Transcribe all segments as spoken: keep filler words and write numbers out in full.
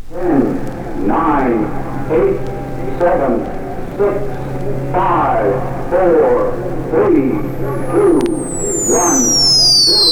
ten, nine, eight, seven, six, five, four, three, two, one, zero.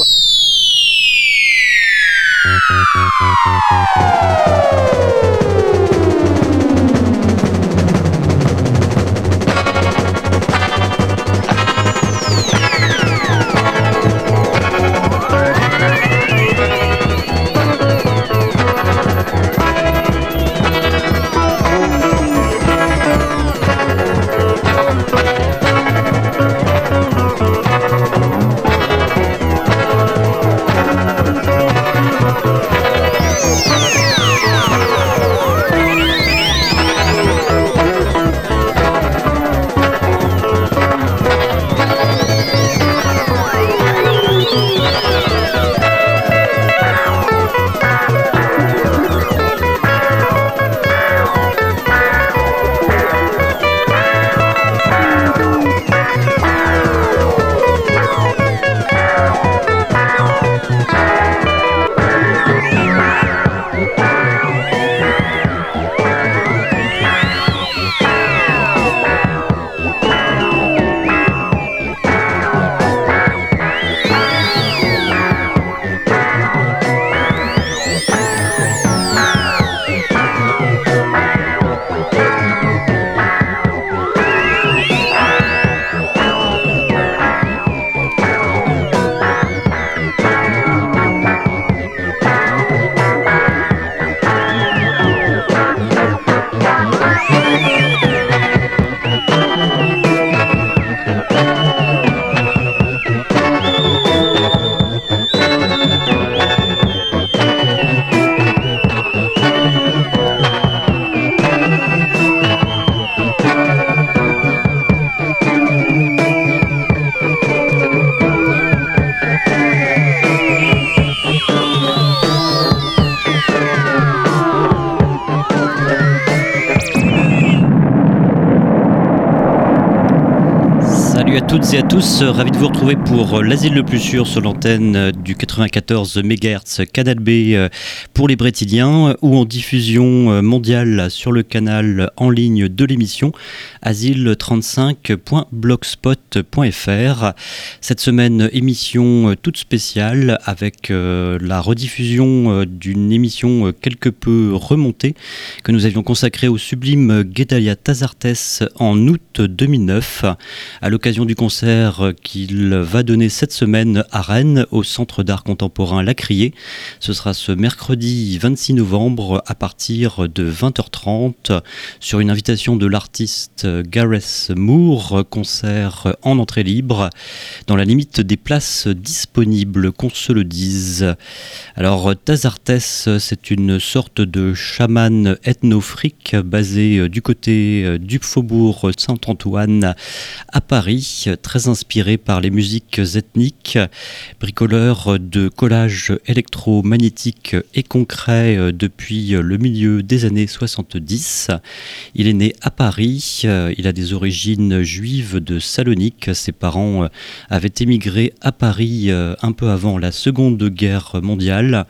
Toutes et à tous, ravi de vous retrouver pour l'Asile le plus sûr sur l'antenne du quatre-vingt-quatorze mégahertz Canal B pour les Brétiliens ou en diffusion mondiale sur le canal en ligne de l'émission asile trente-cinq point blogspot point f r. Cette semaine, émission toute spéciale avec la rediffusion d'une émission quelque peu remontée que nous avions consacrée au sublime Gedalia Tazartes en août deux mille neuf à l'occasion du concert qu'il va donner cette semaine à Rennes au Centre d'art contemporain La Criée. Ce sera ce mercredi vingt-six novembre à partir de vingt heures trente sur une invitation de l'artiste Gareth Moore, concert en entrée libre dans la limite des places disponibles, qu'on se le dise. Alors Tazartes, c'est une sorte de chaman ethnofrique basé du côté du faubourg Saint-Antoine à Paris, très inspiré par les musiques ethniques, bricoleur de collages électromagnétiques et concrets depuis le milieu des années soixante-dix. Il est né à Paris, il a des origines juives de Salonique. Ses parents avaient émigré à Paris un peu avant la Seconde Guerre mondiale.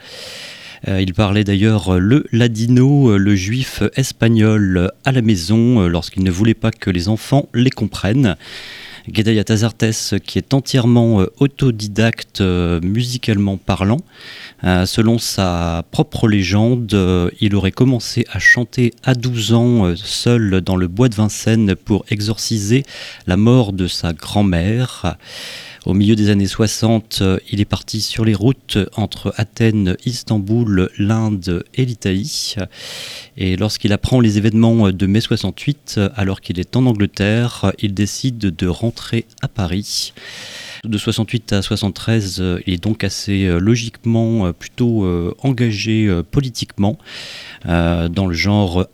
Il parlait d'ailleurs le ladino, le juif espagnol, à la maison lorsqu'il ne voulait pas que les enfants les comprennent. Gedalia Tazartes, qui est entièrement autodidacte musicalement parlant. Euh, selon sa propre légende, euh, il aurait commencé à chanter à douze ans euh, seul dans le bois de Vincennes pour exorciser la mort de sa grand-mère. Au milieu des années soixante, il est parti sur les routes entre Athènes, Istanbul, l'Inde et l'Italie. Et lorsqu'il apprend les événements de mai soixante-huit, alors qu'il est en Angleterre, il décide de rentrer à Paris. De soixante-huit à soixante-treize, il est donc assez logiquement plutôt engagé politiquement dans le genre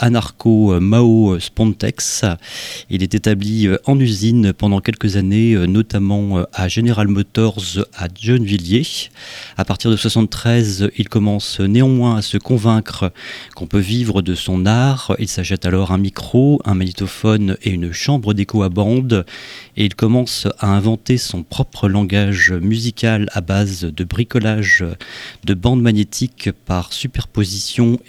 anarcho-Mao-Spontex. Il est établi en usine pendant quelques années, notamment à General Motors à Gennevilliers. À partir de soixante-treize, il commence néanmoins à se convaincre qu'on peut vivre de son art. Il s'achète alors un micro, un magnétophone et une chambre d'écho à bande, et il commence à inventer son propre langage musical à base de bricolage de bandes magnétiques par superposition et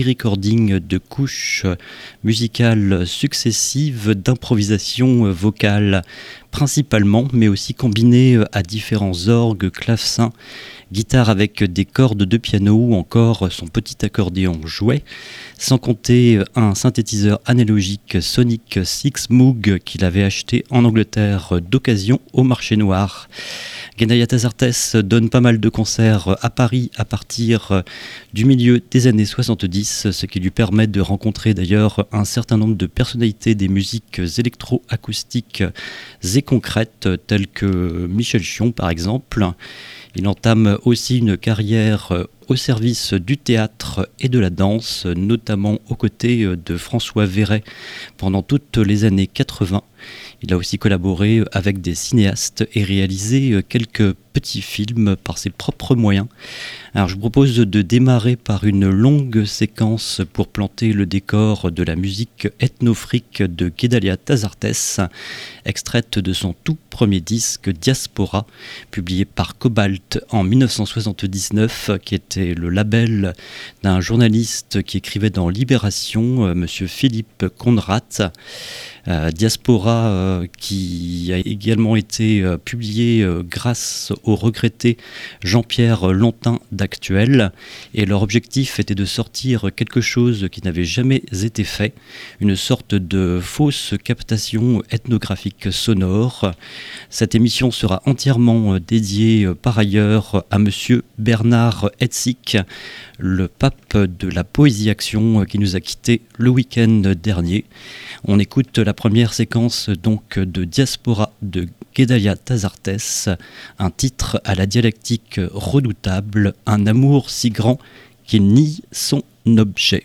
re-recording de couches musicales successives d'improvisation vocale, principalement, mais aussi combinées à différents orgues, clavecins, guitare avec des cordes de piano ou encore son petit accordéon jouet, sans compter un synthétiseur analogique Sonic six Moog qu'il avait acheté en Angleterre d'occasion au marché noir. Gedalia Tazartes donne pas mal de concerts à Paris à partir du milieu des années soixante-dix, ce qui lui permet de rencontrer d'ailleurs un certain nombre de personnalités des musiques électro-acoustiques et concrètes, telles que Michel Chion par exemple. Il entame aussi une carrière au service du théâtre et de la danse, notamment aux côtés de François Verret pendant toutes les années quatre-vingts. Il a aussi collaboré avec des cinéastes et réalisé quelques petits films par ses propres moyens. Alors je vous propose de démarrer par une longue séquence pour planter le décor de la musique ethnofrique de Gedalia Tazartes, extraite de son tout premier disque Diaspora, publié par Cobalt en dix-neuf cent soixante-dix-neuf, qui était le label d'un journaliste qui écrivait dans Libération, monsieur Philippe Conrad. Euh, Diaspora euh, qui a également été euh, publié euh, grâce au regretté Jean-Pierre Lantin d'Actuel, et leur objectif était de sortir quelque chose qui n'avait jamais été fait, une sorte de fausse captation ethnographique sonore. Cette émission sera entièrement euh, dédiée euh, par ailleurs à monsieur Bernard Hetzig, le pape de la Poésie Action, euh, qui nous a quittés le week-end dernier. On écoute la première séquence donc de Diaspora de Gedalia Tazartes, un titre à la dialectique redoutable, un amour si grand qu'il nie son objet.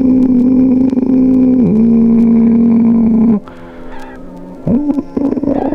Oh.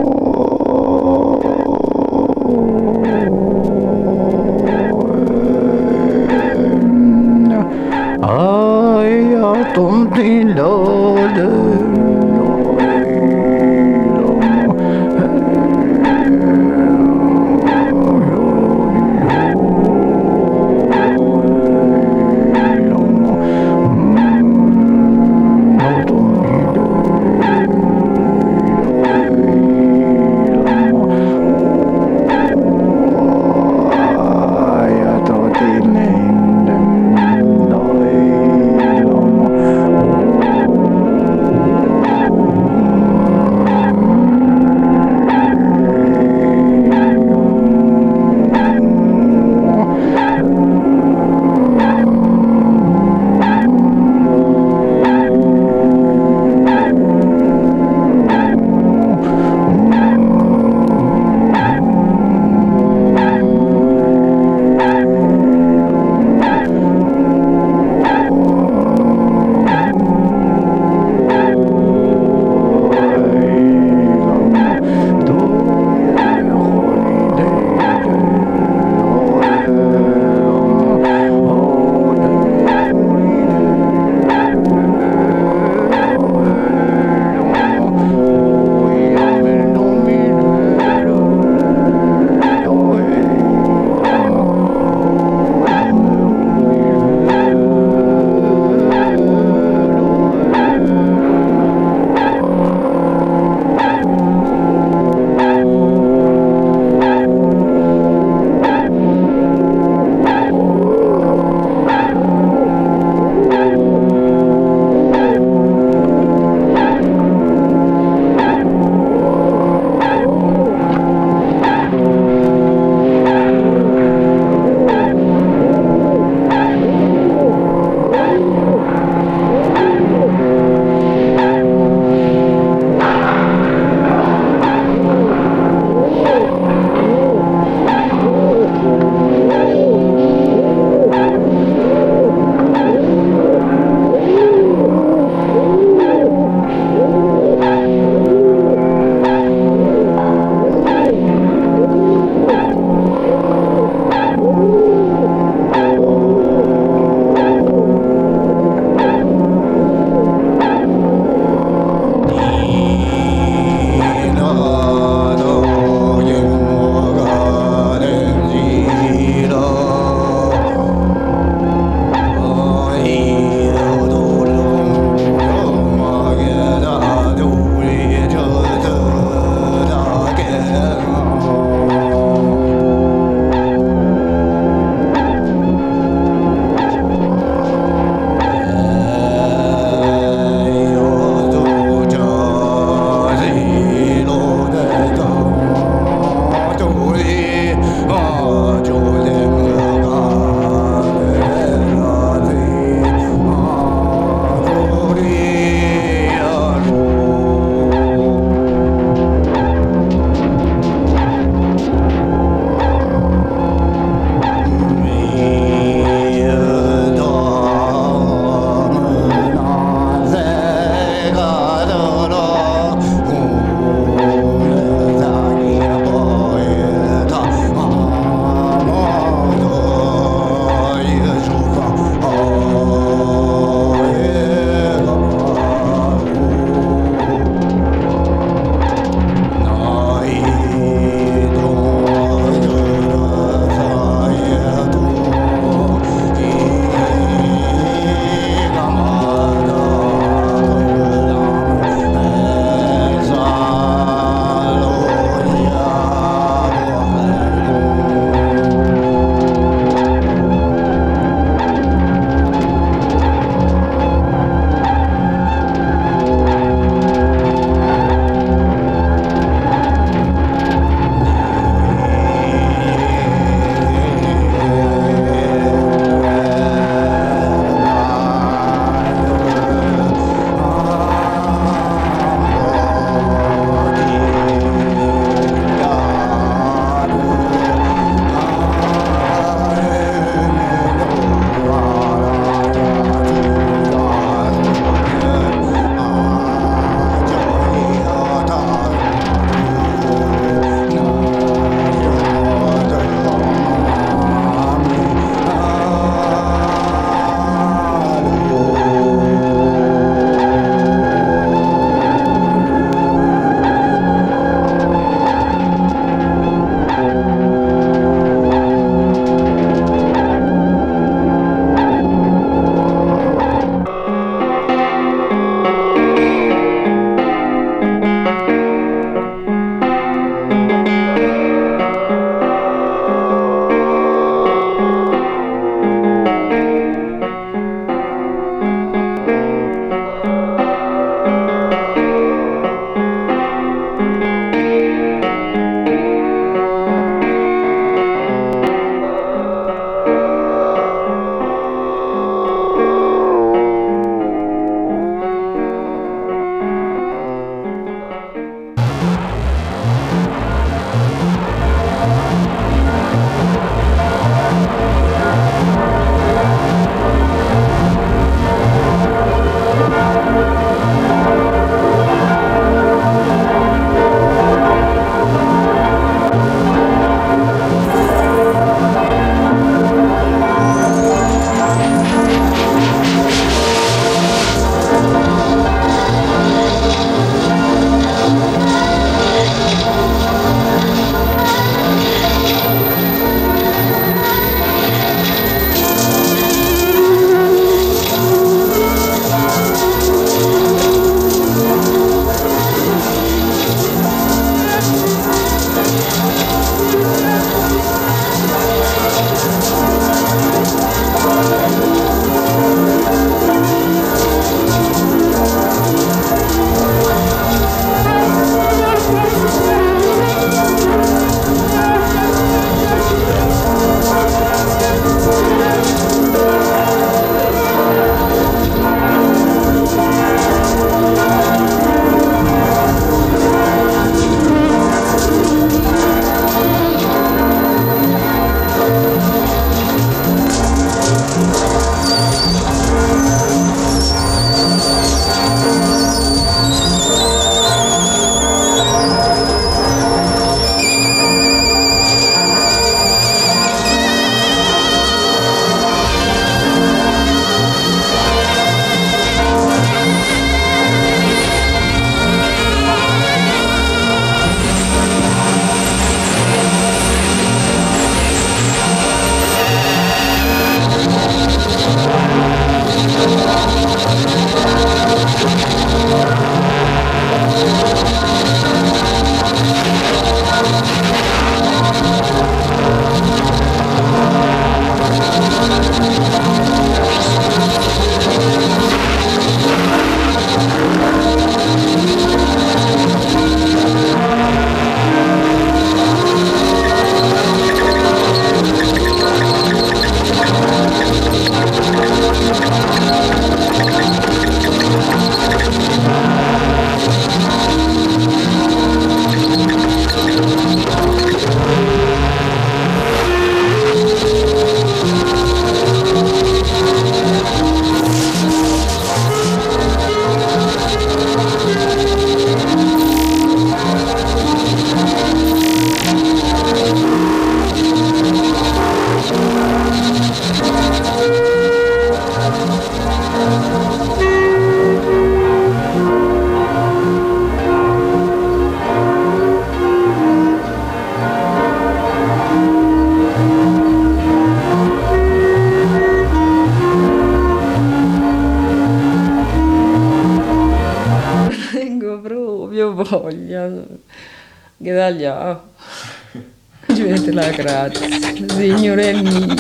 voglia, che da là. Ci mette la grazia, Signore mio.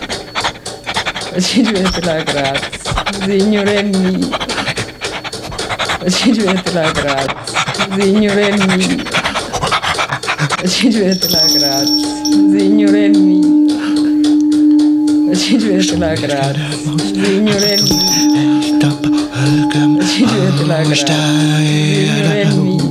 Ci mette la grazia, Signore mio. Ci mette la grazia, Signore mio. Ci mette la grazia, Signore mio. Ci mette la grazia, Signore mio. Ci mette la grazia, Signore mio.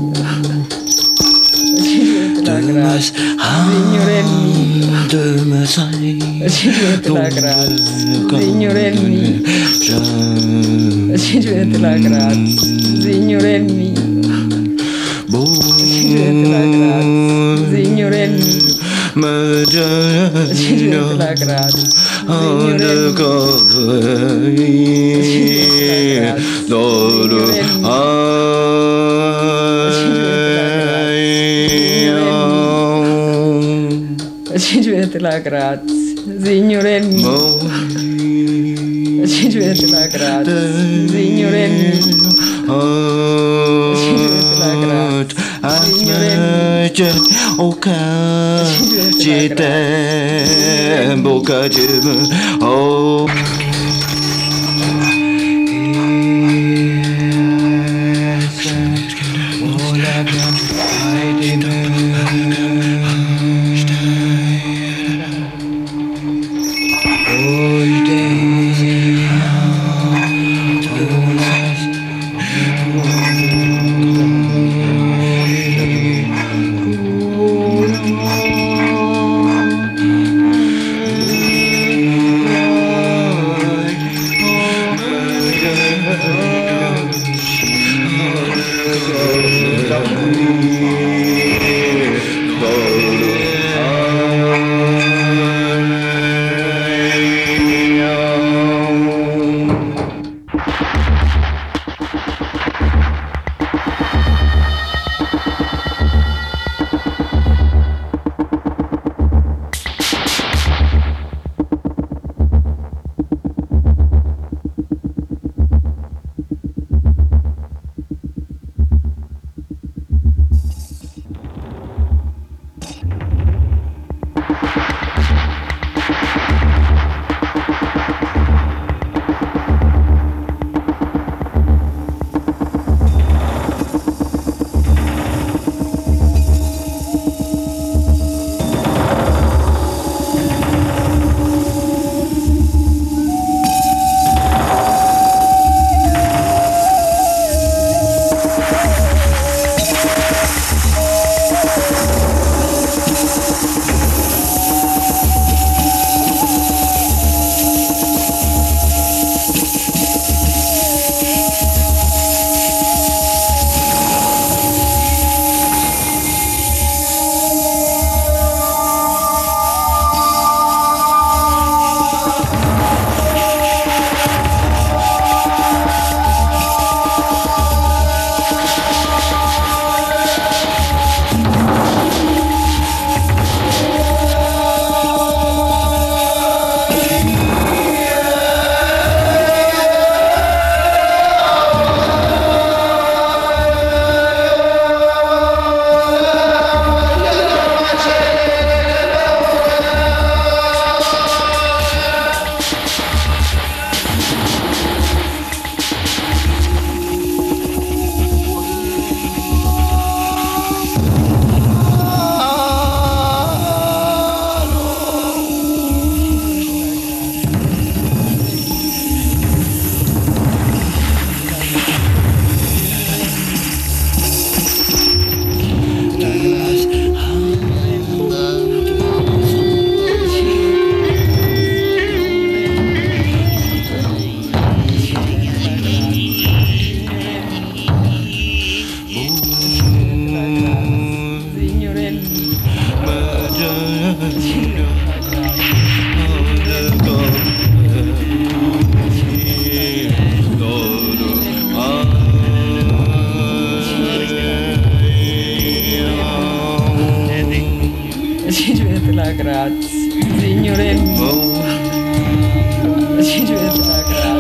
Ci mette la grazia, Signore mio. Ci mette la grazia, Signore mio. Ci mette la grazia, Signore mio. Ci mette la grazia, Signore mio. Ci mette la grazia, Signore Ci mette la grazia, Signore mio. Ci mette la grazia, Signore mio. Ci mette la grazia, Signore mio. O ci tempo oh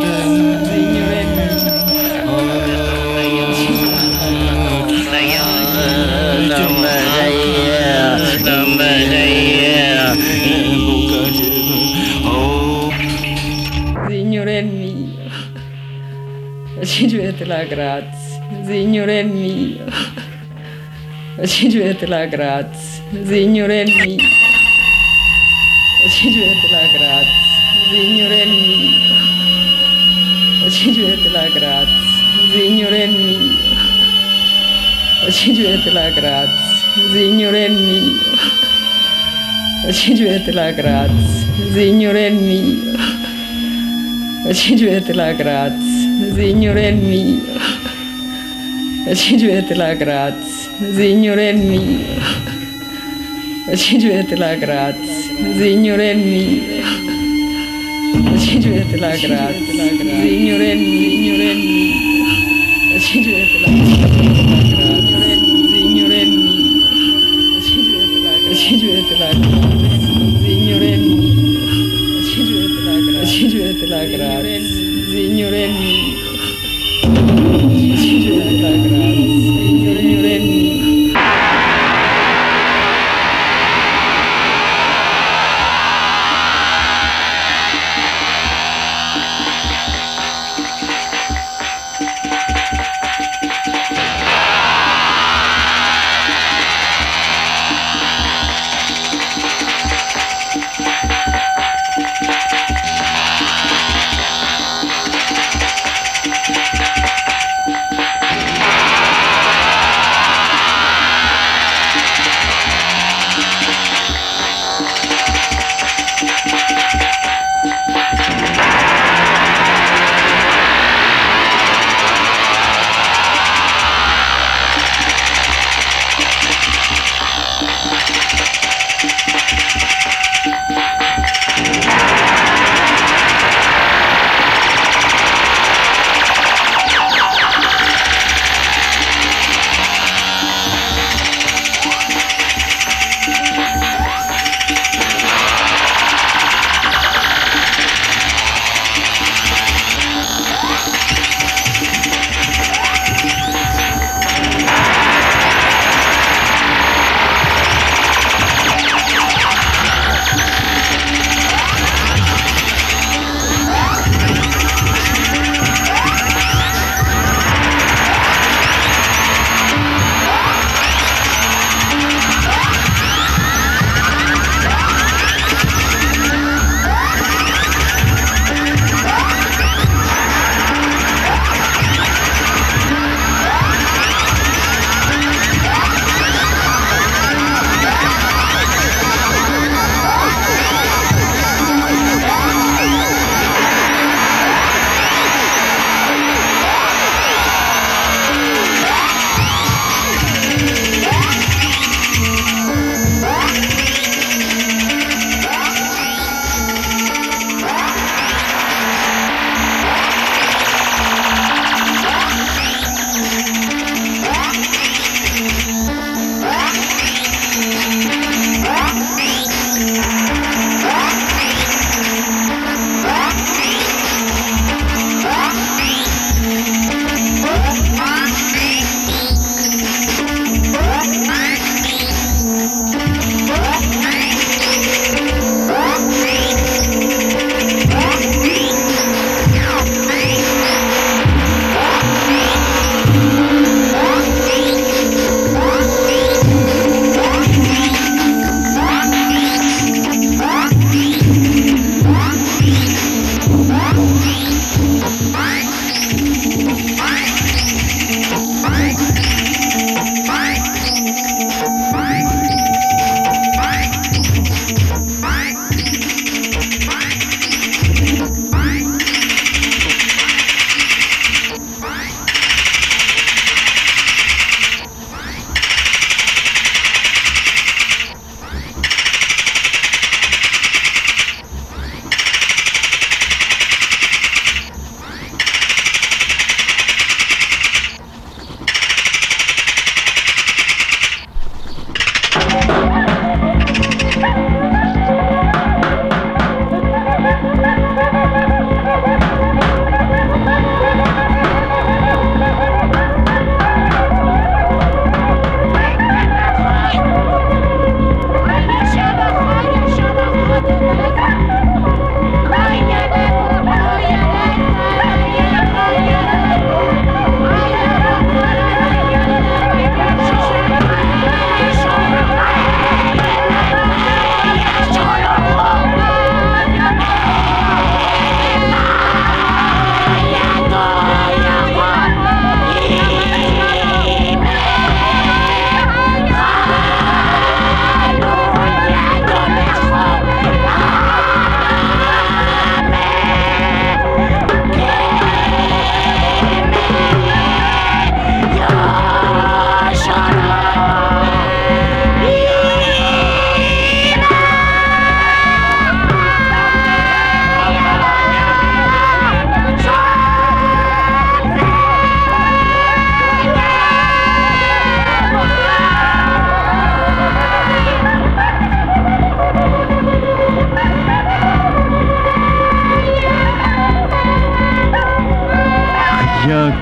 Signore Signore mio, facete la grazia, Signore mio, facete la grazia, Signore mio, facete la grazia, Signore mio, facete la grazia, Signore mio, facete la grazia, Signore mio, facete la grazia, Signore mio. Facete la grazia, Signore mio. Facete la grazia, Signore mio. Facete la grazia, Signore mio. Facete la grazia, Signore mio. Facete la grazia, Signore mio. Facete la grazia, Signore mio. Facete la grazia, Signore mio. Facete la grazia, Signore mio.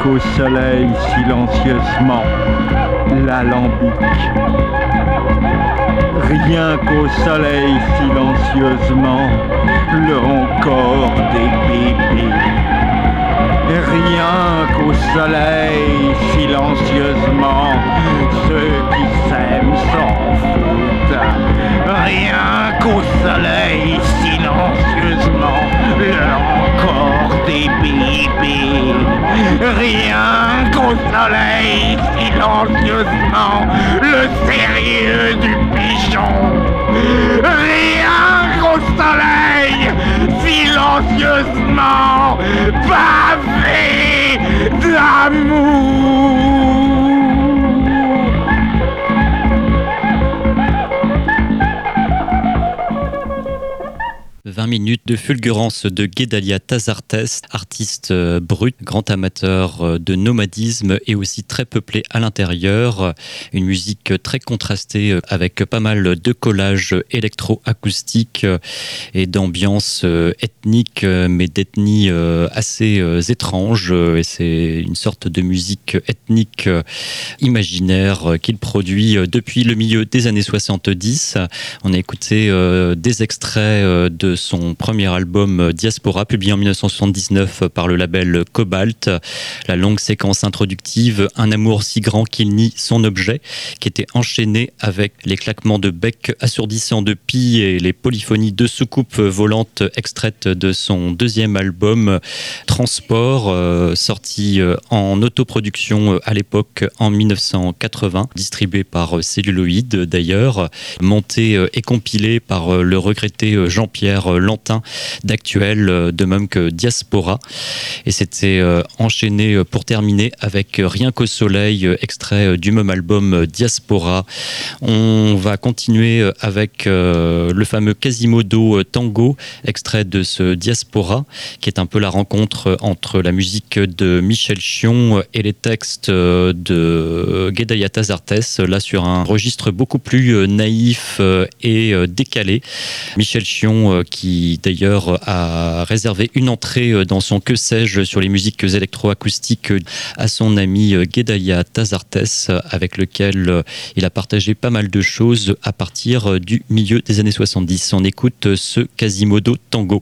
qu'au soleil silencieusement l'alambic. Rien qu'au soleil silencieusement le encore des bébés. Rien qu'au soleil silencieusement ceux qui s'aiment s'en foutent. Rien qu'au soleil silencieusement le encore des bébés. Rien qu'au soleil silencieusement le sérieux du pigeon. Rien qu'au soleil silencieusement pavé d'amour. vingt minutes de fulgurance de Guedalia Tazartes, artiste euh, brut, grand amateur euh, de nomadisme et aussi très peuplé à l'intérieur. Une musique très contrastée euh, avec pas mal de collages électro-acoustiques euh, et d'ambiance euh, ethnique, euh, mais d'ethnie euh, assez euh, étrange. Et c'est une sorte de musique ethnique euh, imaginaire euh, qu'il produit euh, depuis le milieu des années soixante-dix. On a écouté euh, des extraits euh, de son premier album Diaspora, publié en dix-neuf cent soixante-dix-neuf par le label Cobalt. La longue séquence introductive, un amour si grand qu'il nie son objet, qui était enchaîné avec les claquements de bec assourdissants de pie et les polyphonies de soucoupes volantes extraites de son deuxième album Transport, euh, sorti en autoproduction à l'époque en dix-neuf cent quatre-vingts, distribué par Celluloid d'ailleurs, monté et compilé par le regretté Jean-Pierre Lantin d'Actuel, de même que Diaspora. Et c'était euh, enchaîné pour terminer avec Rien qu'au soleil, extrait du même album Diaspora. On va continuer avec euh, le fameux Quasimodo Tango, extrait de ce Diaspora, qui est un peu la rencontre entre la musique de Michel Chion et les textes de Guedalia Tazartes, là sur un registre beaucoup plus naïf et décalé. Michel Chion qui d'ailleurs a réservé une entrée dans son Que sais-je sur les musiques électroacoustiques à son ami Guedalia Tazartes, avec lequel il a partagé pas mal de choses à partir du milieu des années soixante-dix. On écoute ce Quasimodo Tango.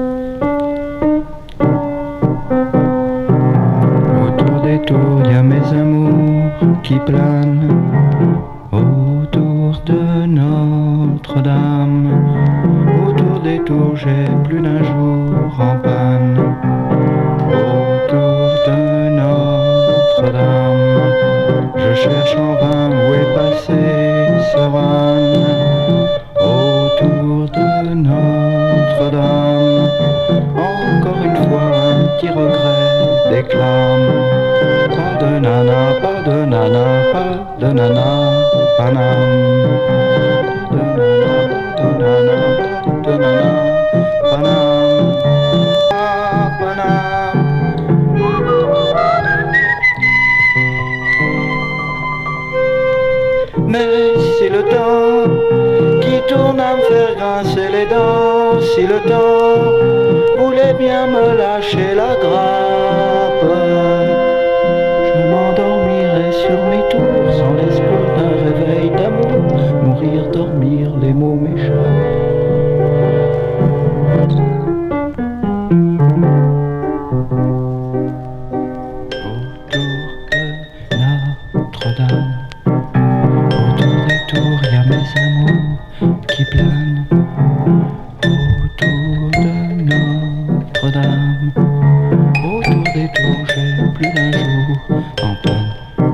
Autour des tours, y a mes amours qui planent. Autour de Notre-Dame, autour des tours, j'ai plus d'un jour en panne. Autour de Notre-Dame, je cherche en vain où est passé Seuran. Autour de Notre-Dame, encore une fois un petit regret déclame. Pas de nana, pas de nana, pas de nana, panam. Pas de nana, pas de nana, pas de nana, panam. Ah, panam. Mais si le temps qui tourne à me faire grincer les dents, si le temps voulait bien me lâcher la grappe, je m'endormirai sur mes tours sans l'espoir d'un réveil d'amour. Mourir, dormir, les mots m'échappent. Autour de Notre-Dame, autour des tours, y a mes amours qui planent. Autour de Notre-Dame, autour des tours, j'ai plus d'un jour en panne.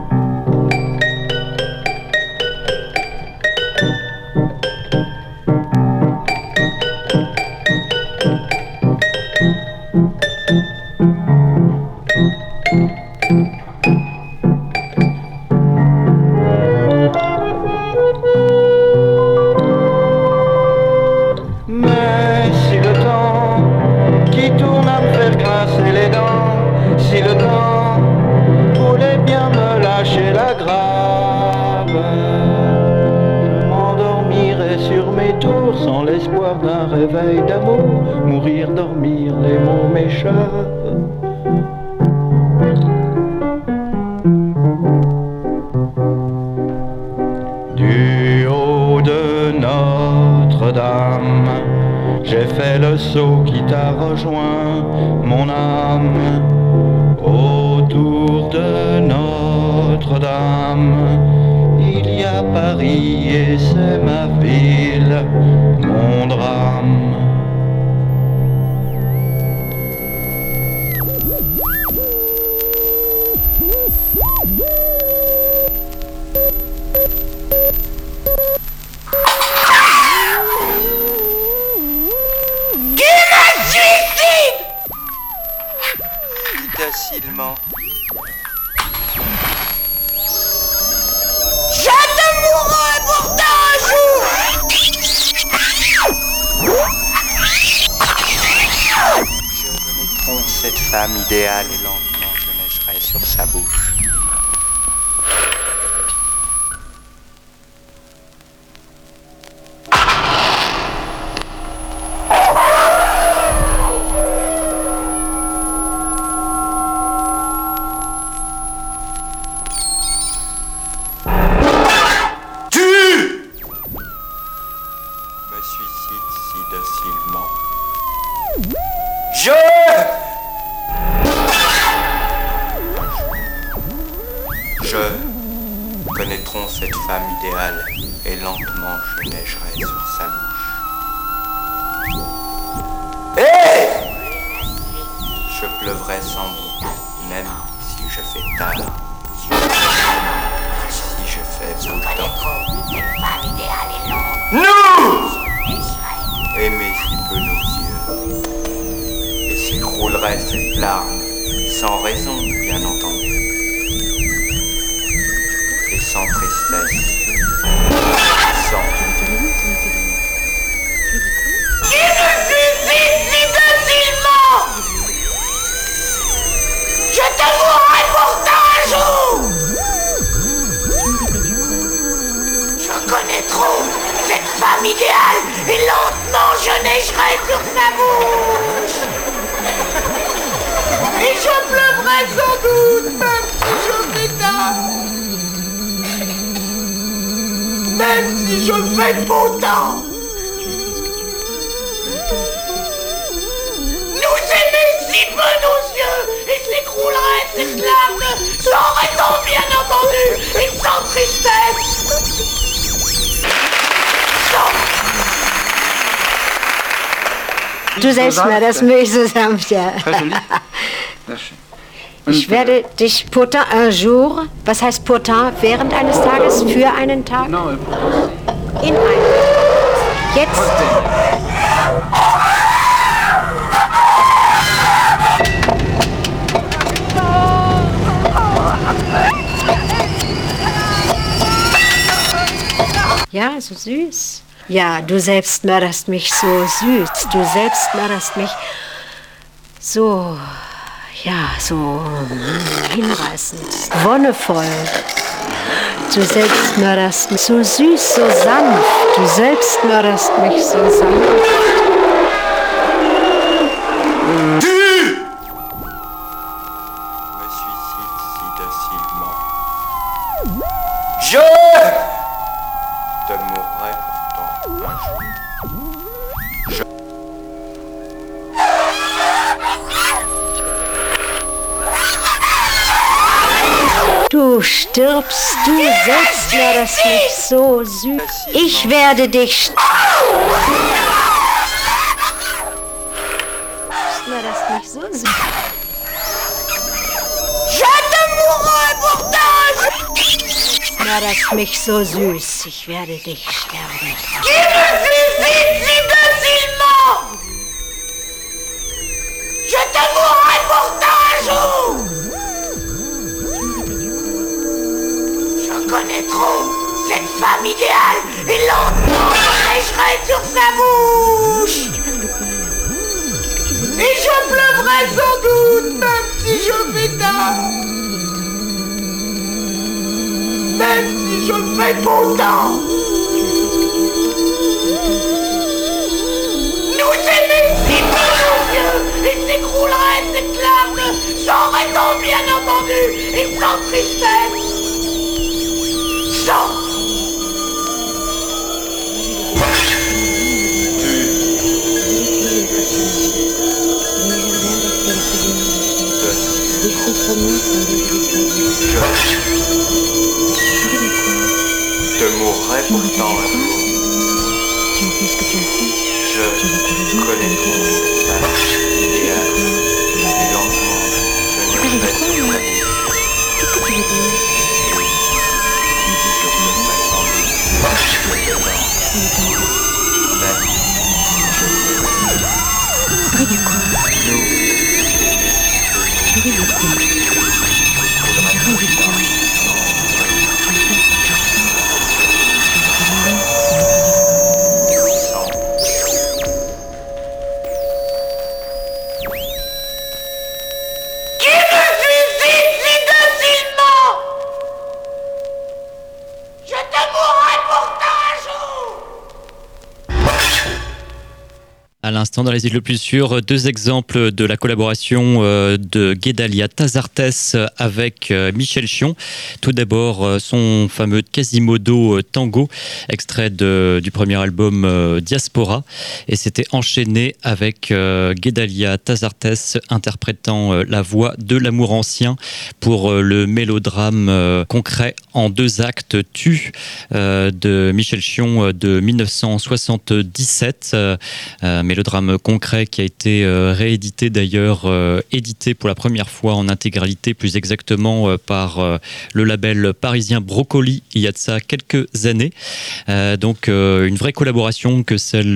Mais si le temps qui tourne à me faire grincer les dents, si le temps voulait bien me lâcher la grappe, je m'endormirai sur mes tours sans l'espoir d'un réveil d'amour. Mourir, dormir, les mots m'échappent. Plus haut de Notre-Dame, j'ai fait le saut qui t'a rejoint, mon âme. Autour de Notre-Dame, il y a Paris et c'est ma ville, mon drame. Facilement. Je te mourrai pourtant un jour. Je connaîtrai cette femme idéale et lentement je neigerai sur sa bouche. Cette femme idéale et lentement je neigerai sur sa bouche. Hé hey je pleuvrai sans doute, même si je fais tard, si je fais beau temps. Nous aimer si peu nos yeux, et s'écroulerait cette larme, sans raison bien entendu. Sans tristesse, sans... Qui me suicide si facilement? Je te mourrai pourtant un jour. Je connais trop cette femme idéale et lentement je neigerai sur sa bouche. Et je pleurerai sans doute, même si je fais tard. Même si je fais beau temps. Nous aimer si peu nos yeux et s'écroulerait cette larme sans raison bien entendu et sans tristesse. Sans... Du selbst mal, das möchte ich zusammen, ja. Ich werde dich pourtant un jour, was heißt pourtant, während eines Tages, für einen Tag? In einem. Jetzt. Ja, so süß. Ja, du selbst mörderst mich so süß. Du selbst mörderst mich so... Ja, so hinreißend, wonnevoll. Du selbst mörderst mich so süß, so sanft. Du selbst mörderst mich so sanft. Tu me suicides si docilement. Je te mourrai pourtant un jour. Je... Du stirbst, du selbst mörderst mich so süß. Ich werde dich... Du mörderst mich so süß. Je te mourrai pourtant. Du mörderst mich so süß. Ich werde dich sterben. Qui me suicide si facilement? Je te mourrai pourtant un jour. Je connais trop cette femme idéale et lentement je neigerai sur sa bouche. Et je pleurerai sans doute, même si je fais tard. Même si je fais beau temps. Nous aimer si peu nos yeux et s'écroulerait cette larme sans raison bien entendu et sans tristesse. Sans... mourrai pourtant un jour. Tu as fait ce que tu as fait. Je connais ton message idéal. Et lentement, je murmurais sur ta bouche. Qu'est-ce que tu veux dire? Sur ce cinquante, Bruit de quoi? nous, Bruit de quoi? Bruit de quoi? Qui me suicide si docilement? Je te mourrai pourtant un jour. À l'instant, dans les îles le plus sûres, deux exemples de la collaboration euh, de Guédalia Tazartes avec euh, Michel Chion. Tout d'abord, euh, son fameux Quasimodo euh, Tango, extrait de, du premier album euh, Diaspora. Et c'était enchaîné avec euh, Guédalia Tazartes interprétant euh, la voix de l'amour ancien pour euh, le mélodrame euh, concret en deux actes Tu euh, de Michel Chion euh, de dix-neuf cent soixante-dix-sept. Euh, euh, mélodrame concret qui a été euh, réédité d'ailleurs, euh, édité pour la première fois en intégralité, plus exactement euh, par euh, le label parisien Brocoli il y a de ça quelques années. Euh, donc euh, une vraie collaboration que celle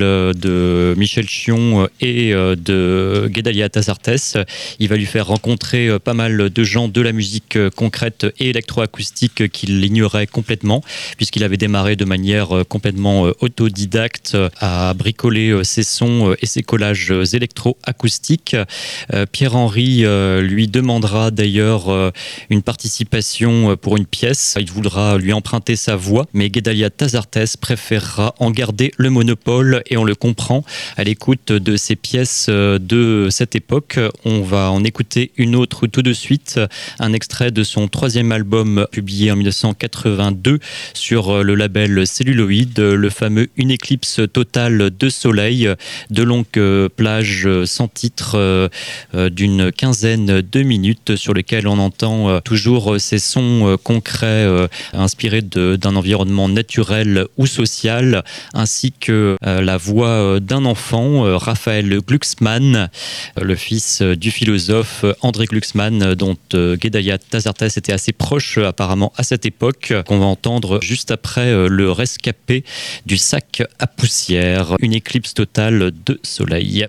de Michel Chion et euh, de Guédalia Tazartes. Il va lui faire rencontrer euh, pas mal de gens de la musique euh, concrète et électroacoustique qu'il ignorait complètement, puisqu'il avait démarré de manière euh, complètement euh, autodidacte euh, à bricoler euh, ses sons et ses collages électro-acoustiques. Euh, Pierre-Henry euh, lui demandera d'ailleurs euh, une participation pour une pièce. Il voudra lui emprunter sa voix, mais Guédalia Tazartes préférera en garder le monopole, et on le comprend à l'écoute de ces pièces de cette époque. On va en écouter une autre tout de suite, un extrait de son troisième album publié en dix-neuf cent quatre-vingt-deux sur le label Celluloid, le fameux Une éclipse totale de soleil, de longues plages sans titre euh, euh, d'une quinzaine de minutes, sur lesquelles on entend euh, toujours ces sons euh, concrets euh, inspirés de, d'un environnement naturel ou social, ainsi que euh, la voix euh, d'un enfant, euh, Raphaël Glucksmann, euh, le fils euh, du philosophe André Glucksmann, euh, dont euh, Guédalia Tazartes était assez proche euh, apparemment à cette époque, qu'on va entendre juste après euh, le rescapé du sac à poussière, Une éclipse totale de soleil.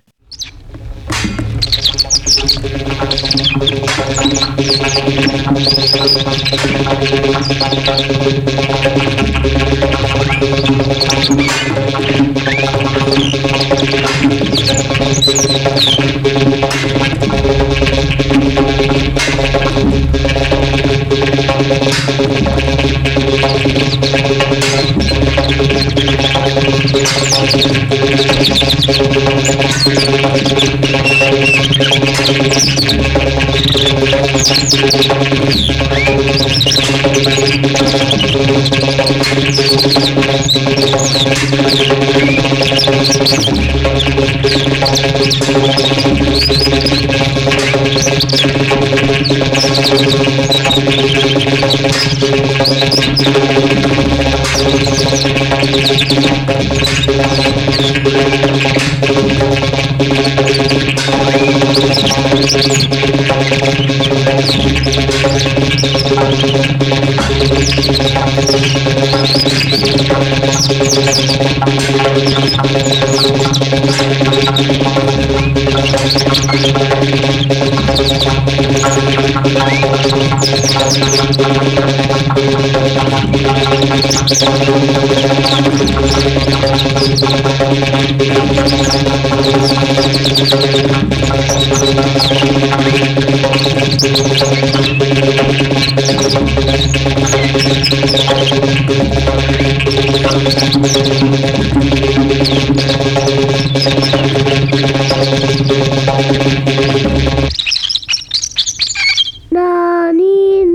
Nani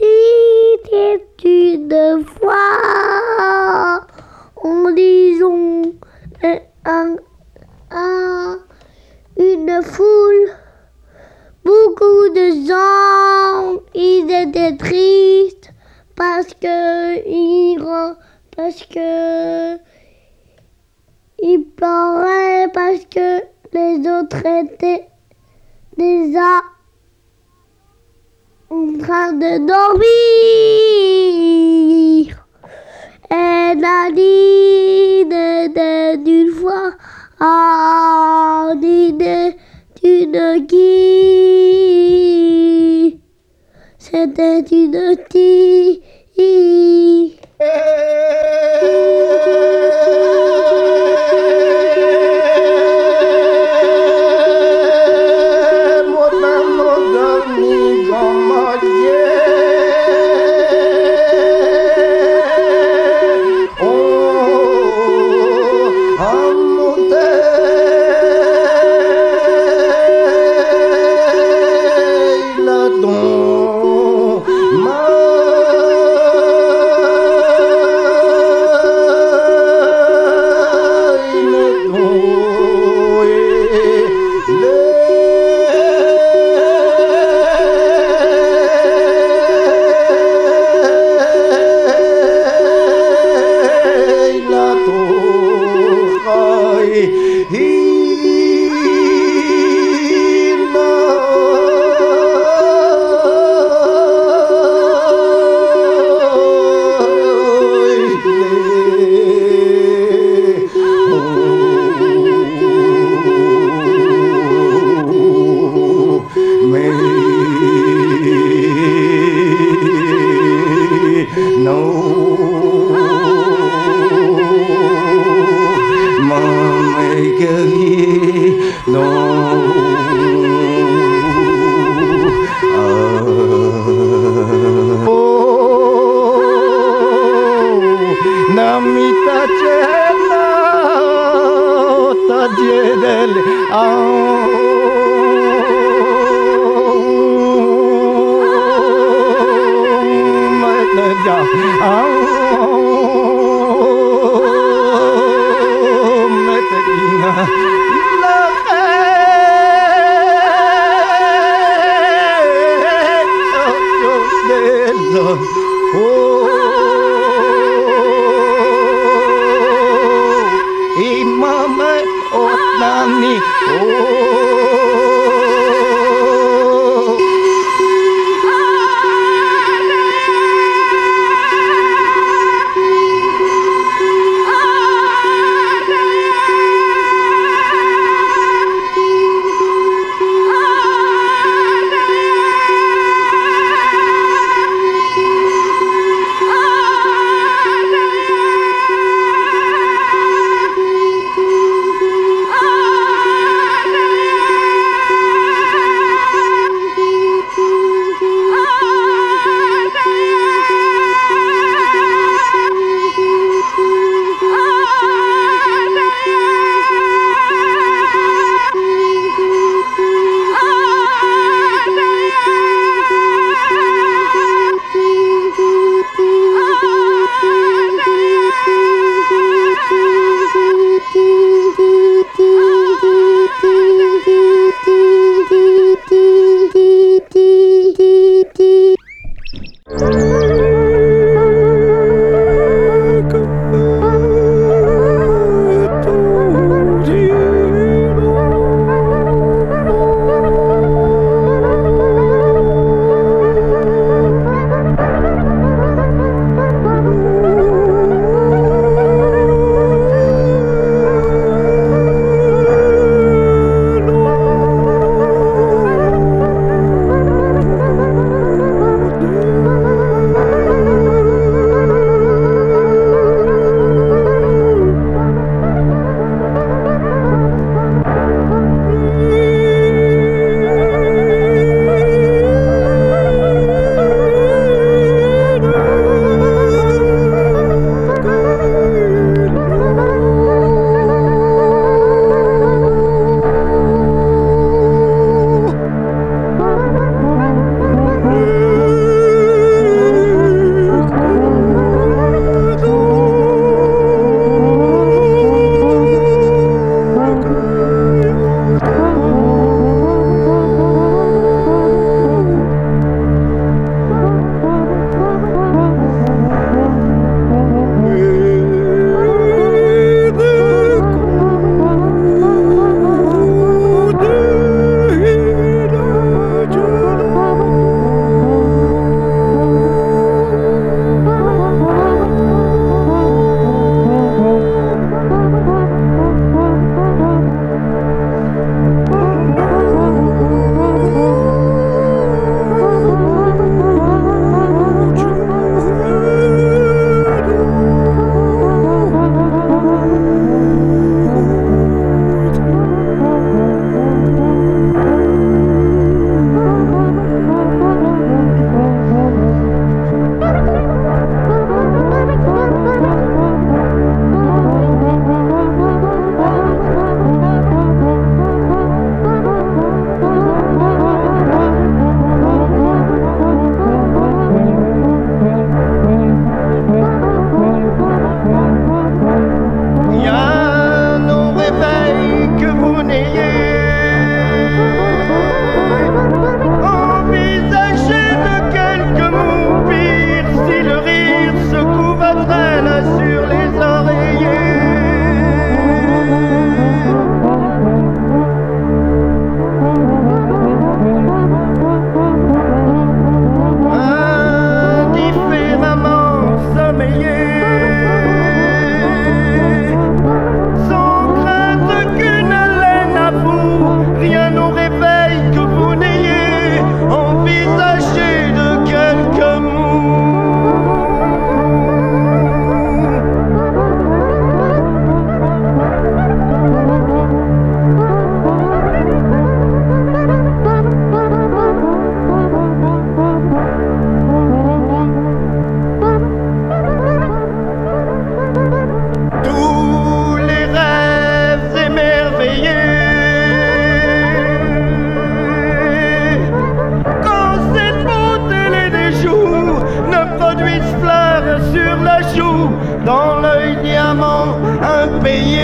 n'était-tu de fois en disant un, un, une foule, beaucoup de gens, ils étaient tristes parce qu'ils parce que il pleurait parce que les autres étaient déjà en train de dormir. Elle a dit d'une fois, ah, d'une qui c'était une tige.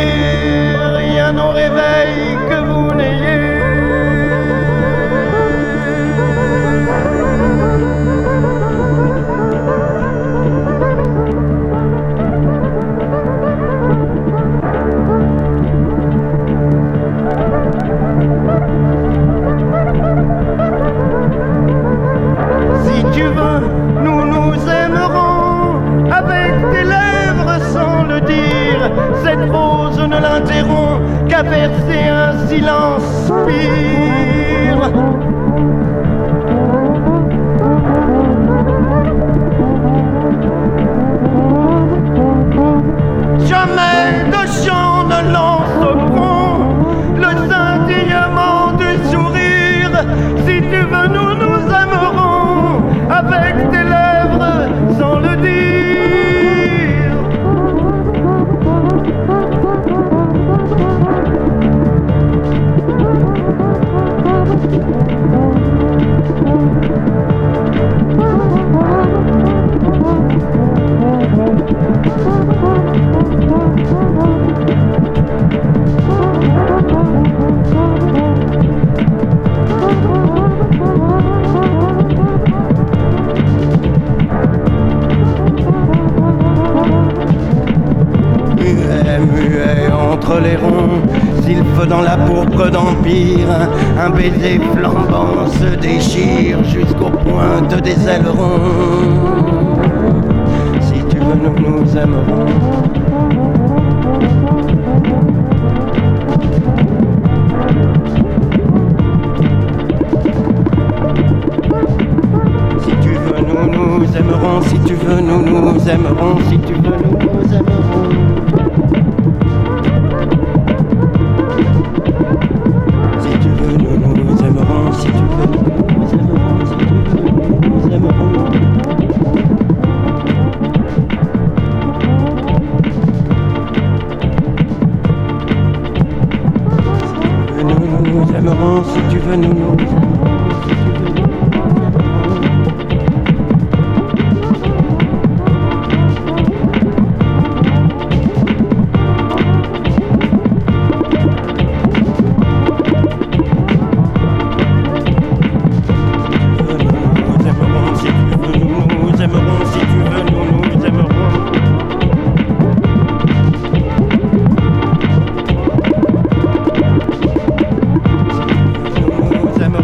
rien au réveil que vous n'ayez. Si tu veux, nous nous aimerons avec tes lèvres sans le dire. Cette rose ne l'interrompt qu'à verser un silence pire. Jamais de chant ne lance au front le scintillement du sourire. Si tu veux, nous nous aimerons avec tes lèvres sans le dire. Muet entre les ronds, sylphe dans la pourpre d'empire, un baiser flambant se déchire jusqu'aux pointes des ailerons. Si tu veux, nous nous aimerons. Si tu veux, nous nous aimerons. Si tu veux, nous nous aimerons. Si tu veux, nous nous aimerons. Si tu veux, nous nous aimerons. Si tu veux, nous nous aimerons. Si tu veux, nous nous aimerons. Si tu veux, nous nous aimerons. Si tu veux, nous nous aimerons. Nous aimerons.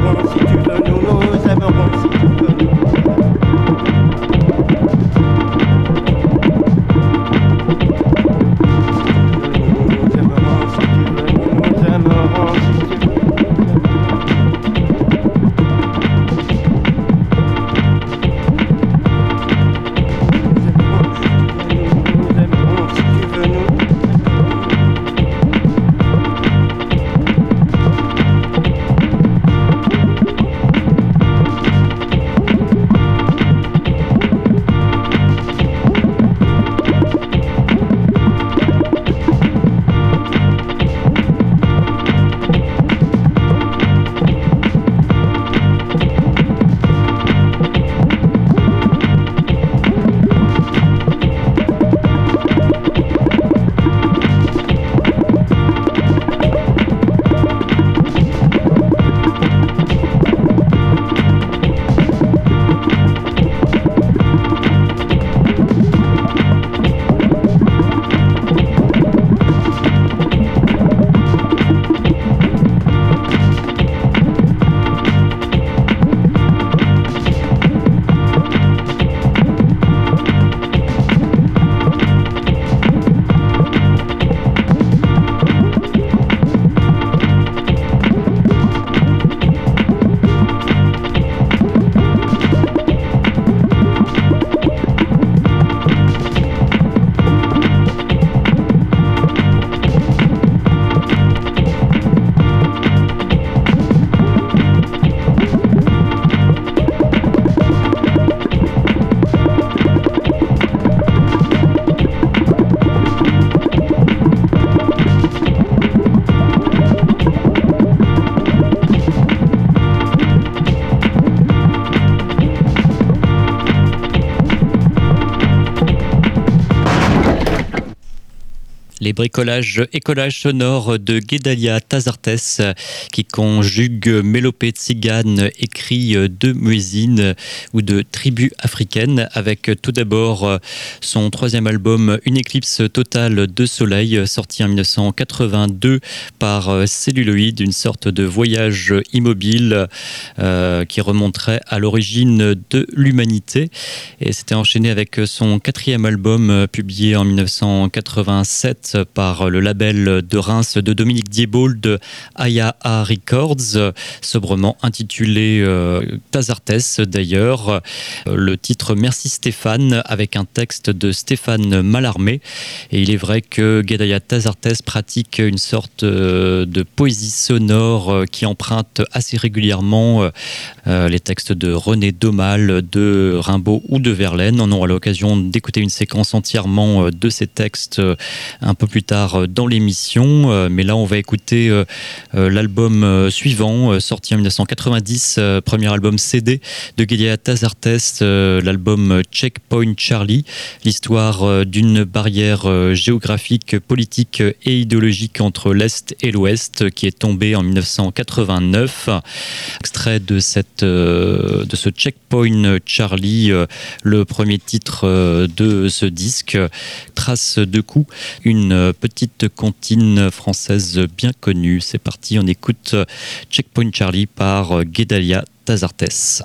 les bricolages et collages sonores de Guédalia Tazartes qui conjugue mélopées tziganes, écrits de muezzines ou de tribus africaines, avec tout d'abord son troisième album Une éclipse totale de soleil, sorti en dix-neuf cent quatre-vingt-deux par Celluloid, une sorte de voyage immobile euh, qui remonterait à l'origine de l'humanité. Et c'était enchaîné avec son quatrième album publié en dix-neuf cent quatre-vingt-sept par le label de Reims de Dominique Diebold, Ayaha Records, sobrement intitulé euh, Tazartes d'ailleurs. Le titre Merci Stéphane, avec un texte de Stéphane Mallarmé. Et il est vrai que Guédalia Tazartes pratique une sorte de poésie sonore qui emprunte assez régulièrement euh, les textes de René Daumal, de Rimbaud ou de Verlaine. On aura l'occasion d'écouter une séquence entièrement de ces textes un peu plus tard dans l'émission. Mais là, on va écouter l'album suivant, sorti en dix-neuf cent quatre-vingt-dix, premier album C D de Guédalia Tazartes, l'album Checkpoint Charlie, l'histoire d'une barrière géographique, politique et idéologique entre l'Est et l'Ouest qui est tombée en dix-neuf cent quatre-vingt-neuf. Extrait de, cette, de ce Checkpoint Charlie, le premier titre de ce disque, Trace de coups, une petite comptine française bien connue. C'est parti, on écoute Checkpoint Charlie par Guédalia Tazartes.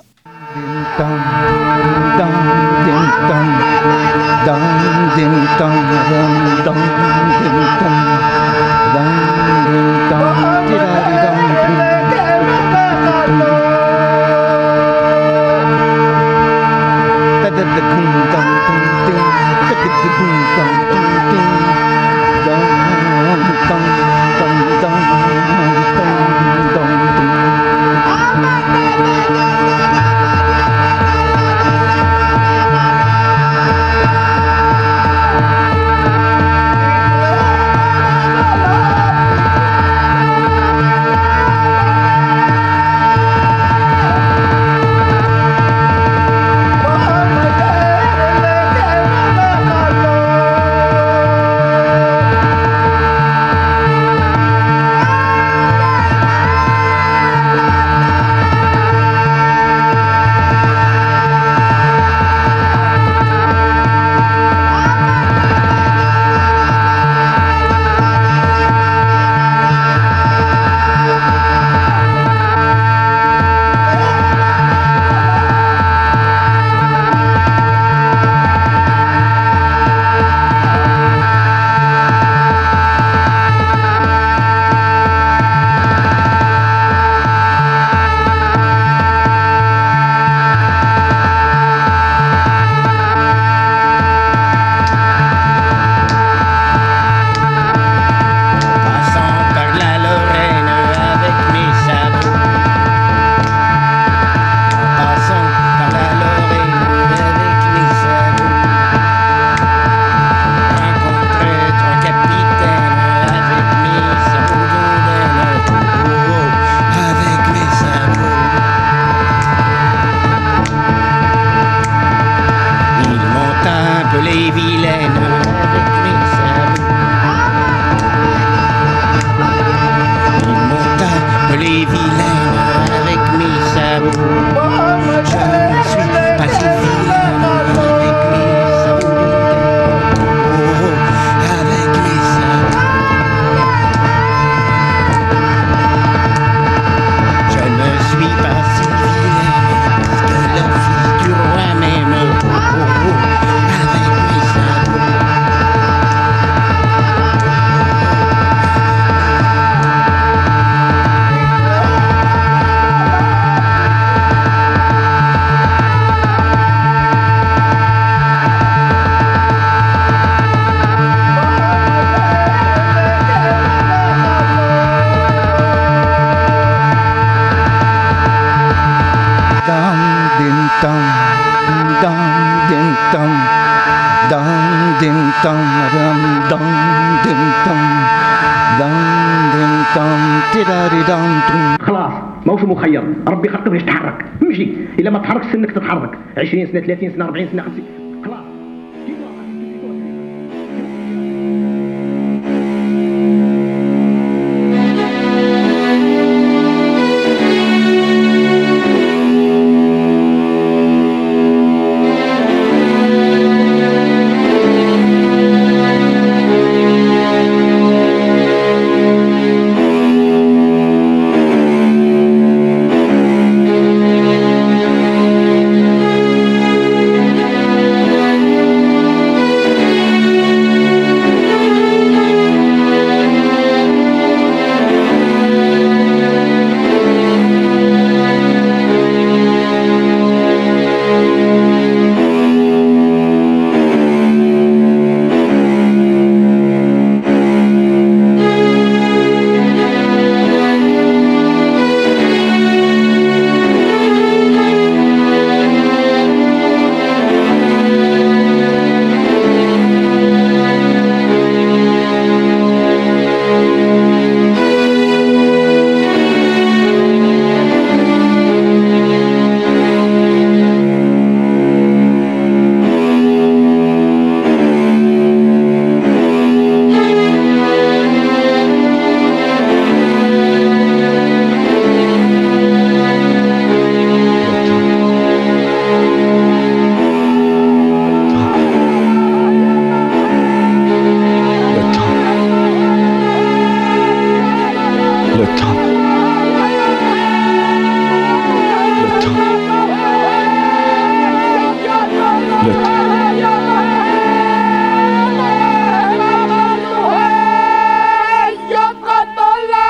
خلاص ماهوش مخير، ربي خلقه باش تحرك، امشي، الا ما تحركش سنك تتحرك، عشرين سنه ثلاثين سنه أربعين سنه خمسين خلاص.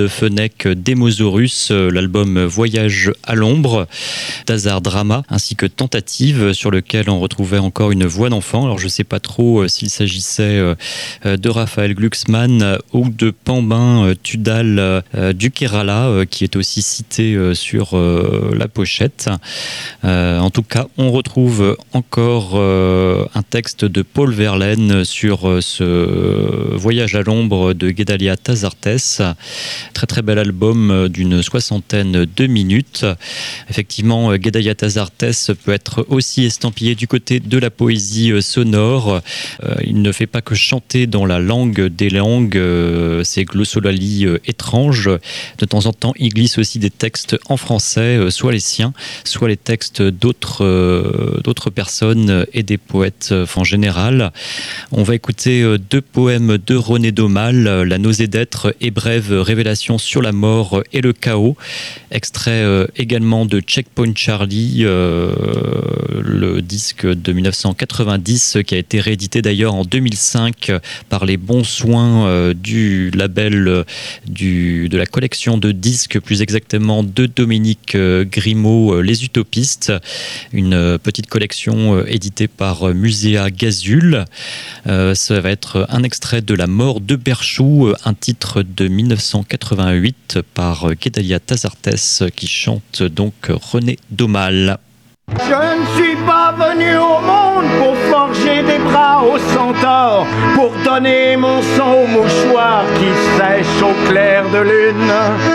David Fenech Demosaurus, l'album Voyage à l'ombre, d'Hazard Drama, ainsi que Tentative, sur lequel on retrouvait encore une voix d'enfant. Alors je ne sais pas trop s'il s'agissait de Raphaël Glucksmann ou de Pambin Tudal du Kerala, qui est aussi cité sur la pochette. En tout cas, on retrouve encore un texte de Paul Verlaine sur ce Voyage à l'ombre de Guedalia Tazartes. Très très bel album d'une soixantaine de minutes. Effectivement, Guedalia Tazartes peut être aussi estampillé du côté de la poésie sonore. Il ne fait pas que chanter dans la langue des langues, ces glossolalies étranges. De temps en temps, il glisse aussi des textes en français, soit les siens, soit les textes d'autres, d'autres personnes et des poètes en général. On va écouter deux poèmes de René Daumal, La nausée d'être et Brève révélation sur la mort et le chaos. Extrait également de Checkpoint Charlie, euh, le disque de dix-neuf cent quatre-vingt-dix qui a été réédité d'ailleurs en deux mille cinq par les bons soins euh, du label euh, du, de la collection de disques, plus exactement de Dominique euh, Grimaud, euh, Les Utopistes, une euh, petite collection euh, éditée par euh, Muséa Gazul. Euh, ça va être un extrait de La mort de Berchoux, euh, un titre de dix-neuf cent quatre-vingt-huit par euh, Guedalia Tazartes qui chante donc René Daumal. Je ne suis pas venu au monde pour forger des bras aux centaures, pour donner mon sang aux mouchoirs qui sèchent au clair de lune.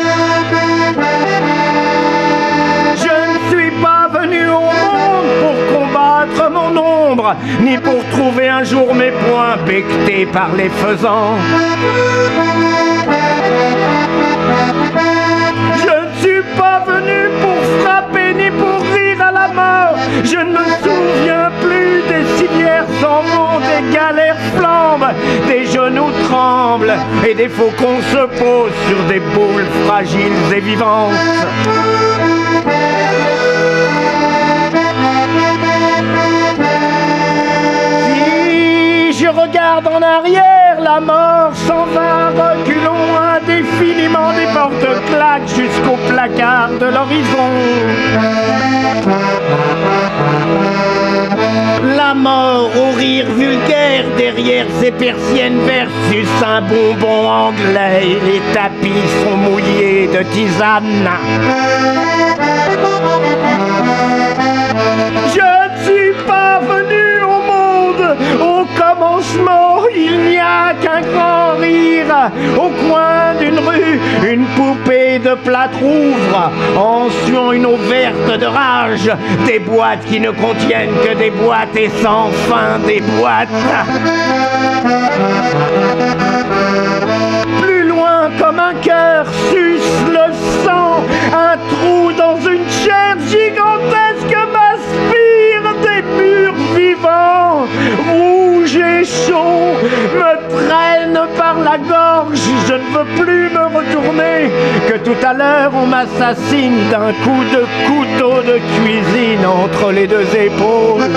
Je ne suis pas venu au monde pour combattre mon ombre, ni pour trouver un jour mes poings becquetés par les faisans. Je ne suis pas venu pour frapper ni pour rire à la mort. Je ne me souviens plus des civières s'en vont, des galères flambent, des genoux tremblent et des faucons se posent sur des boules fragiles et vivantes. Si je regarde en arrière, la mort s'en va reculons indéfiniment des portes claques jusqu'au placard de l'horizon. La mort au rire vulgaire derrière ses persiennes versus un bonbon anglais. Les tapis sont mouillés de tisane. Je ne suis pas venu au monde au commencement, il n'y a qu'un grand rire. Au coin d'une rue, une poupée de plâtre ouvre en suant une eau verte de rage. Des boîtes qui ne contiennent que des boîtes et sans fin des boîtes. Plus loin comme un cœur suce le sang, un trou dans une chair gigantesque m'aspire des murs vivants. Rouge et chaud me traîne par la gorge. Je ne veux plus me retourner, que tout à l'heure on m'assassine d'un coup de couteau de cuisine entre les deux épaules.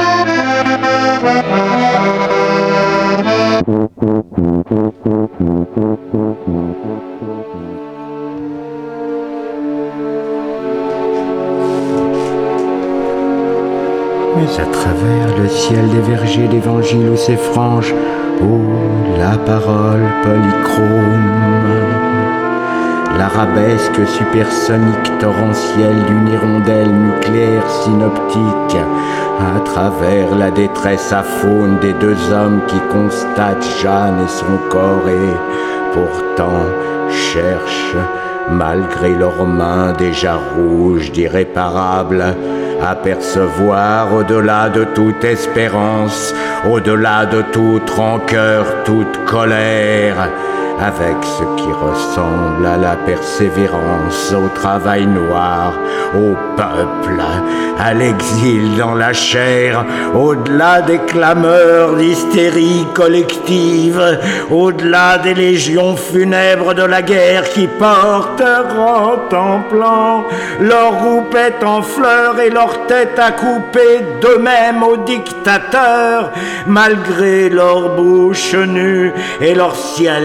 Mais à travers le ciel des vergers d'évangile où ses franges, oh, la parole polychrome, l'arabesque supersonique torrentielle d'une hirondelle nucléaire synoptique, à travers la détresse aphone des deux hommes qui constatent Jeanne et son corps et pourtant cherchent, malgré leurs mains déjà rouges d'irréparables, apercevoir au-delà de toute espérance, au-delà de toute rancœur, toute colère, avec ce qui ressemble à la persévérance, au travail noir, au peuple, à l'exil dans la chair, au-delà des clameurs d'hystérie collective, au-delà des légions funèbres de la guerre qui portent, contemplant leurs roupettes en fleurs et leurs têtes à couper d'eux-mêmes aux dictateurs, malgré leurs bouches nues et leur ciel provisoire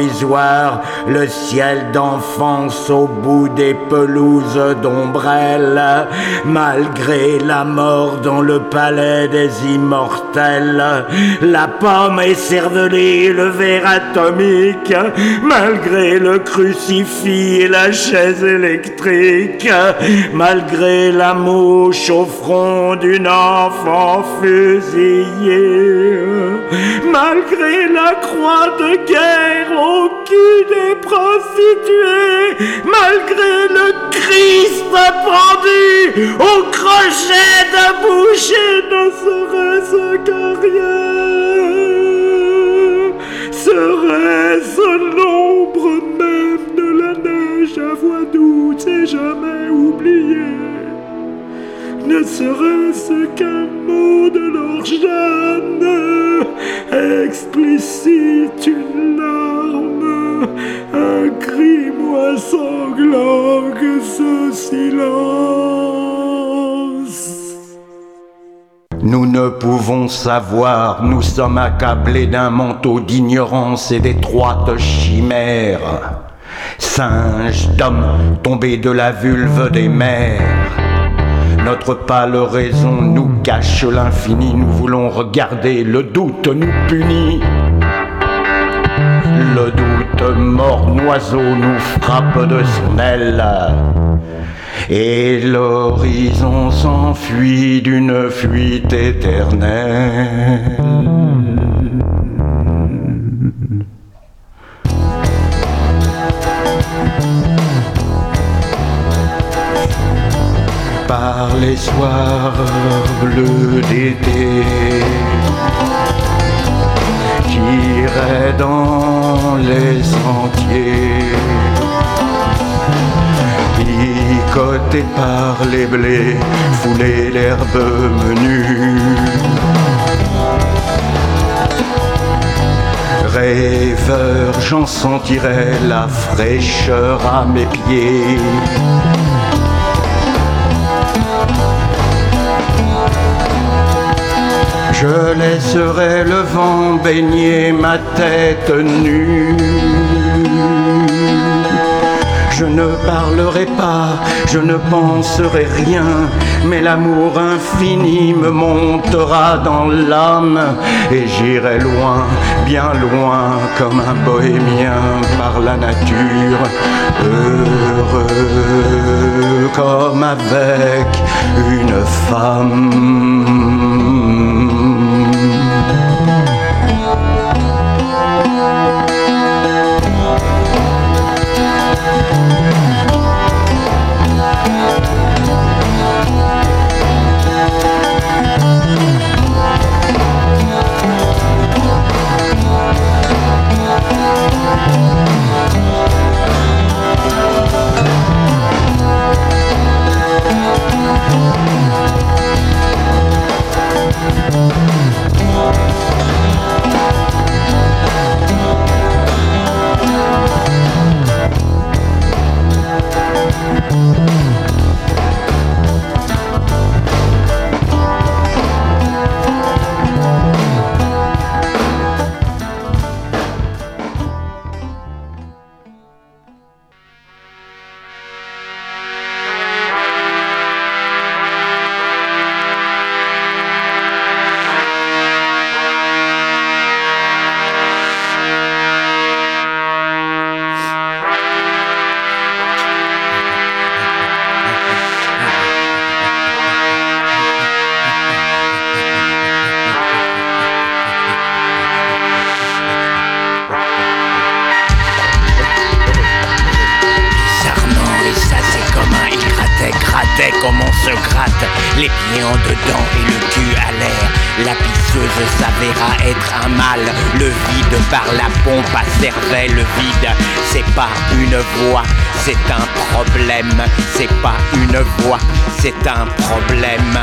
provisoire, le ciel d'enfance au bout des pelouses d'ombrelle, malgré la mort dans le palais des immortels, la pomme écervelée, le verre atomique, malgré le crucifix et la chaise électrique, malgré la mouche au front d'une enfant fusillée, malgré la croix de guerre au cul des prostituées, malgré le Christ pendu au crochet d'un boucher, ne serait-ce que rien. Serait-ce l'ombre même de la neige à voix douce et jamais oubliée? Ne serait-ce qu'un mot de leur jeûne, explicite une larme, un cri moins sanglant que ce silence. Nous ne pouvons savoir, nous sommes accablés d'un manteau d'ignorance et d'étroites chimères. Singes d'hommes tombés de la vulve des mers. Notre pâle raison nous cache l'infini, nous voulons regarder, le doute nous punit. Le doute mort-noiseau nous frappe de son aile, et l'horizon s'enfuit d'une fuite éternelle. Par les soirs bleus d'été, j'irai dans les sentiers, picoté par les blés, fouler l'herbe menue. Rêveur, j'en sentirai la fraîcheur à mes pieds. Je laisserai le vent baigner ma tête nue. Je ne parlerai pas, je ne penserai rien, mais l'amour infini me montera dans l'âme et j'irai loin, bien loin, comme un bohémien par la nature, heureux comme avec une femme. Comme on se gratte les pieds en dedans et le cul à l'air. La pisseuse s'avéra être un mal. Le vide par la pompe à cervelle vide. C'est pas une voix, c'est un problème. C'est pas une voix, c'est un problème.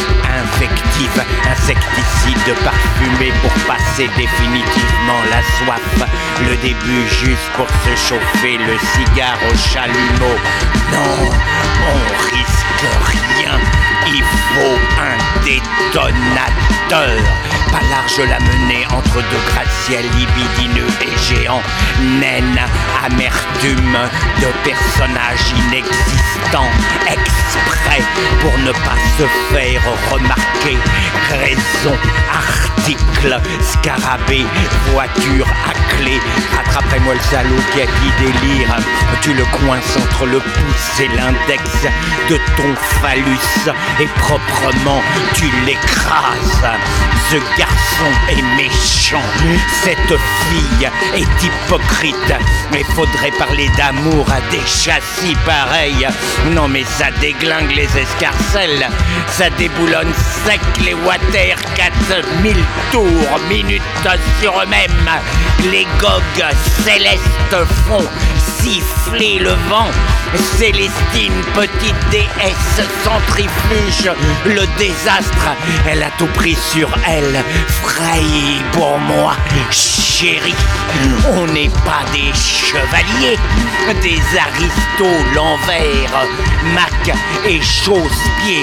Infective, insecticide parfumé pour passer définitivement la soif. Le début juste pour se chauffer, le cigare au chalumeau. Non, on risque rien, il faut un détonateur. Pas je la menais entre deux gratte-ciel libidineux et géants. Naine, amertume de personnages inexistants, exprès pour ne pas se faire remarquer. Raison, article, scarabée, voiture à clé. Rattraperai-moi le salaud qui a dit délire. Tu le coinces entre le pouce et l'index de ton phallus et proprement tu l'écrases. Ce garçon est méchant, cette fille est hypocrite. Mais faudrait parler d'amour à des châssis pareils. Non mais ça déglingue les escarcelles, ça déboulonne sec les water. Quatre mille tours minutes sur eux-mêmes. Les gogues célestes font siffler le vent. Célestine, petite déesse centrifuge, le désastre, elle a tout pris sur elle. Fraye pour moi, chérie. On n'est pas des chevaliers, des aristos l'envers. Mac et chausse-pied.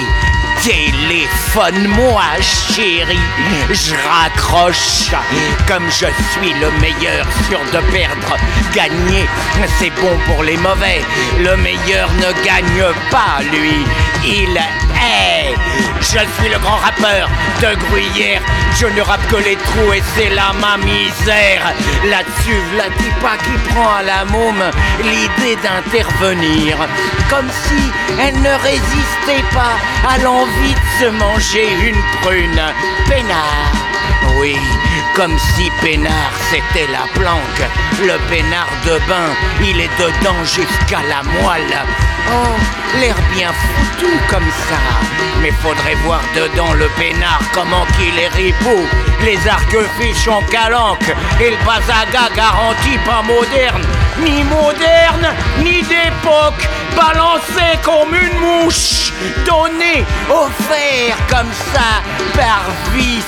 Téléphone-moi, chérie, je raccroche. Comme je suis le meilleur, sûr de perdre, gagner, c'est bon pour les mauvais. Le meilleur ne gagne pas, lui, il est. Je suis le grand rappeur de Gruyère. Je ne rappe que les trous et c'est là ma misère. Là-dessus, v'là dis pas qui prend à la môme l'idée d'intervenir. Comme si elle ne résistait pas à l'envie de se manger une prune. Peinard, oui, comme si peinard c'était la planque. Le peinard de bain, il est dedans jusqu'à la moelle. Oh, l'air bien foutu comme ça. Mais faudrait voir dedans le peinard, comment qu'il est ripou. Les arcs-fiches en calanque et le basaga garanti pas moderne. Ni moderne, ni d'époque. Balancé comme une mouche. Donné, offert comme ça par vice.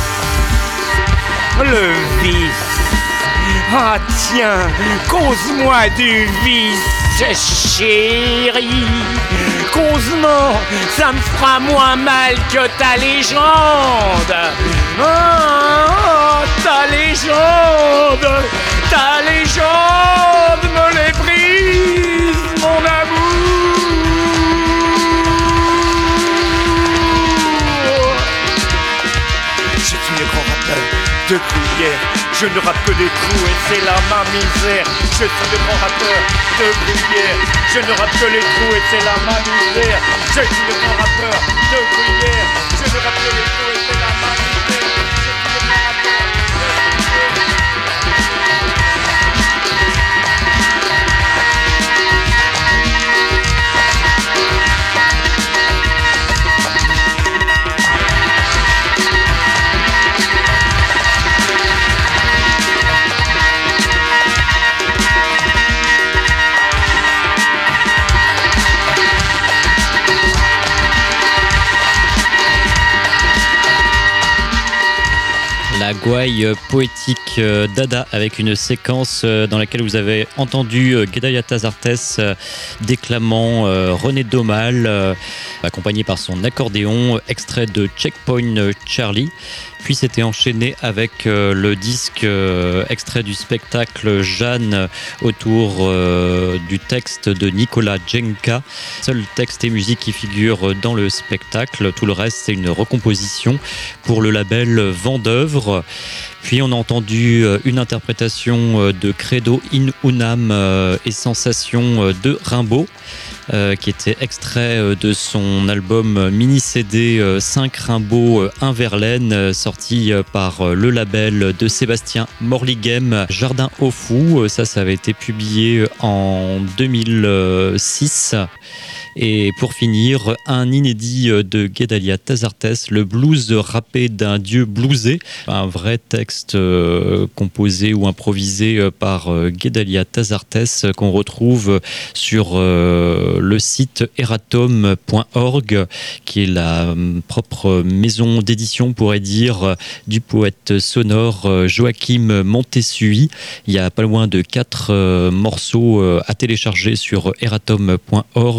Le vice. Ah tiens, cause-moi du vice, chérie. Cause-moi, ça me fera moins mal que ta légende. Ah, ta légende, ta légende me les brise, mon amour. Je suis le grand rappeur de Gruyère. Je ne rappe que des trous et c'est là ma misère. Je suis le grand rappeur de Gruyère. Je ne rappe que les trous et c'est là ma misère. Je suis le grand rappeur de Gruyère. Je ne rappe que les trous et c'est là ma misère. La gouaille poétique Dada avec une séquence dans laquelle vous avez entendu Gedaliah Tazartes déclamant René Daumal accompagné par son accordéon, extrait de Checkpoint Charlie. Puis c'était enchaîné avec euh, le disque euh, extrait du spectacle Jeanne autour euh, du texte de Nicolas Jenka. Seul texte et musique qui figurent dans le spectacle. Tout le reste, c'est une recomposition pour le label Vendœuvre. Puis on a entendu euh, une interprétation euh, de Credo in Unam euh, et Sensation de Rimbaud. Euh, qui était extrait euh, de son album mini-C D euh, cinq Rimbaud un Verlaine, euh, sorti euh, par euh, le label de Sébastien Morlighem, Jardin au Fou. Ça, ça avait été publié en deux mille six. Et pour finir, un inédit de Gedaliah Tazartes, le blues rappé d'un dieu bluesé, un vrai texte euh, composé ou improvisé par euh, Gedaliah Tazartes qu'on retrouve sur euh, le site eratom point org, qui est la euh, propre maison d'édition, on pourrait dire, du poète sonore Joachim Montessuy. Il y a pas loin de quatre euh, morceaux euh, à télécharger sur eratom point org de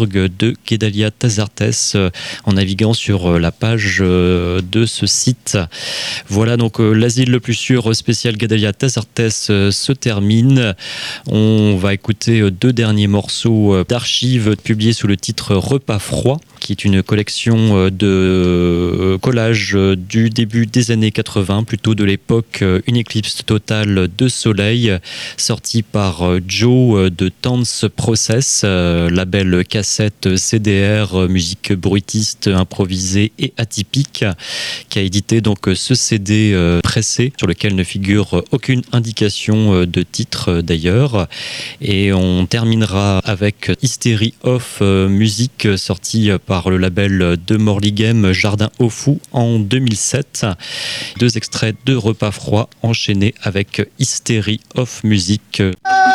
de Guedalia Tazartes en naviguant sur la page de ce site. Voilà, donc l'asile le plus sûr spécial Guedalia Tazartes se termine. On va écouter deux derniers morceaux d'archives publiés sous le titre Repas froid, qui est une collection de collages du début des années quatre-vingts, plutôt de l'époque Une éclipse totale de soleil, sorti par Joe de Tense Process, label cassette C D R, musique bruitiste, improvisée et atypique, qui a édité donc ce C D pressé, sur lequel ne figure aucune indication de titre d'ailleurs. Et on terminera avec Hysterie of Music, sorti par par le label de Morley Game, Jardin au Fou, en deux mille sept. Deux extraits de Repas froid enchaînés avec Hysterie of Music.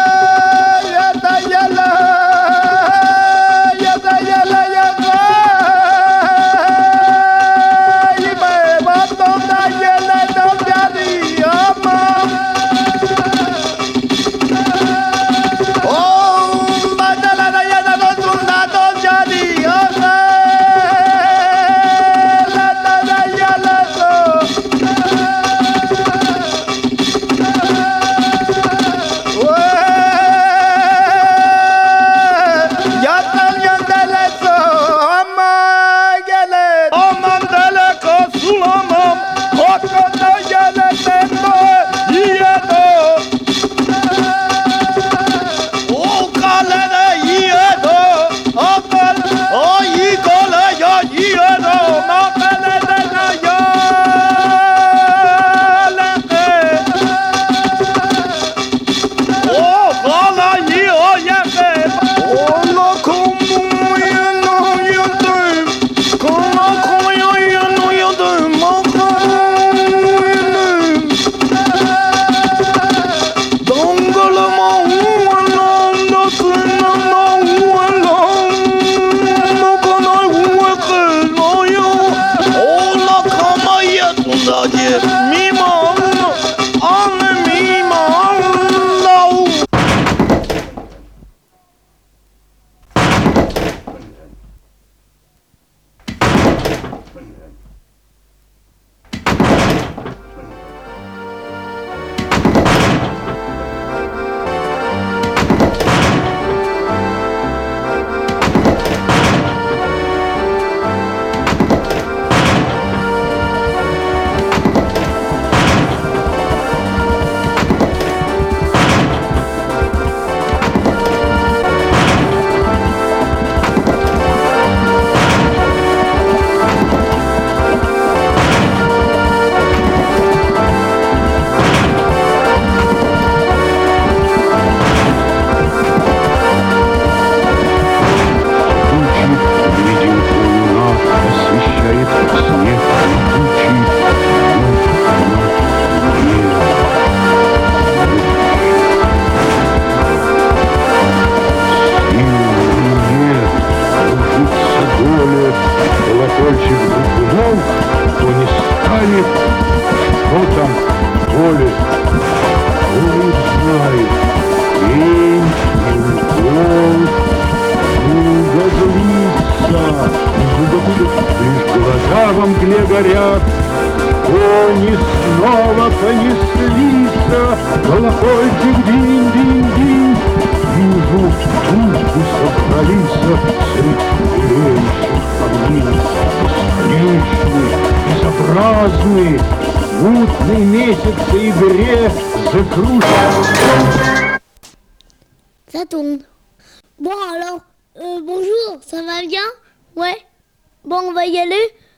Ça tourne. Bon alors, euh, bonjour, ça va bien? Ouais. Bon, on va y aller?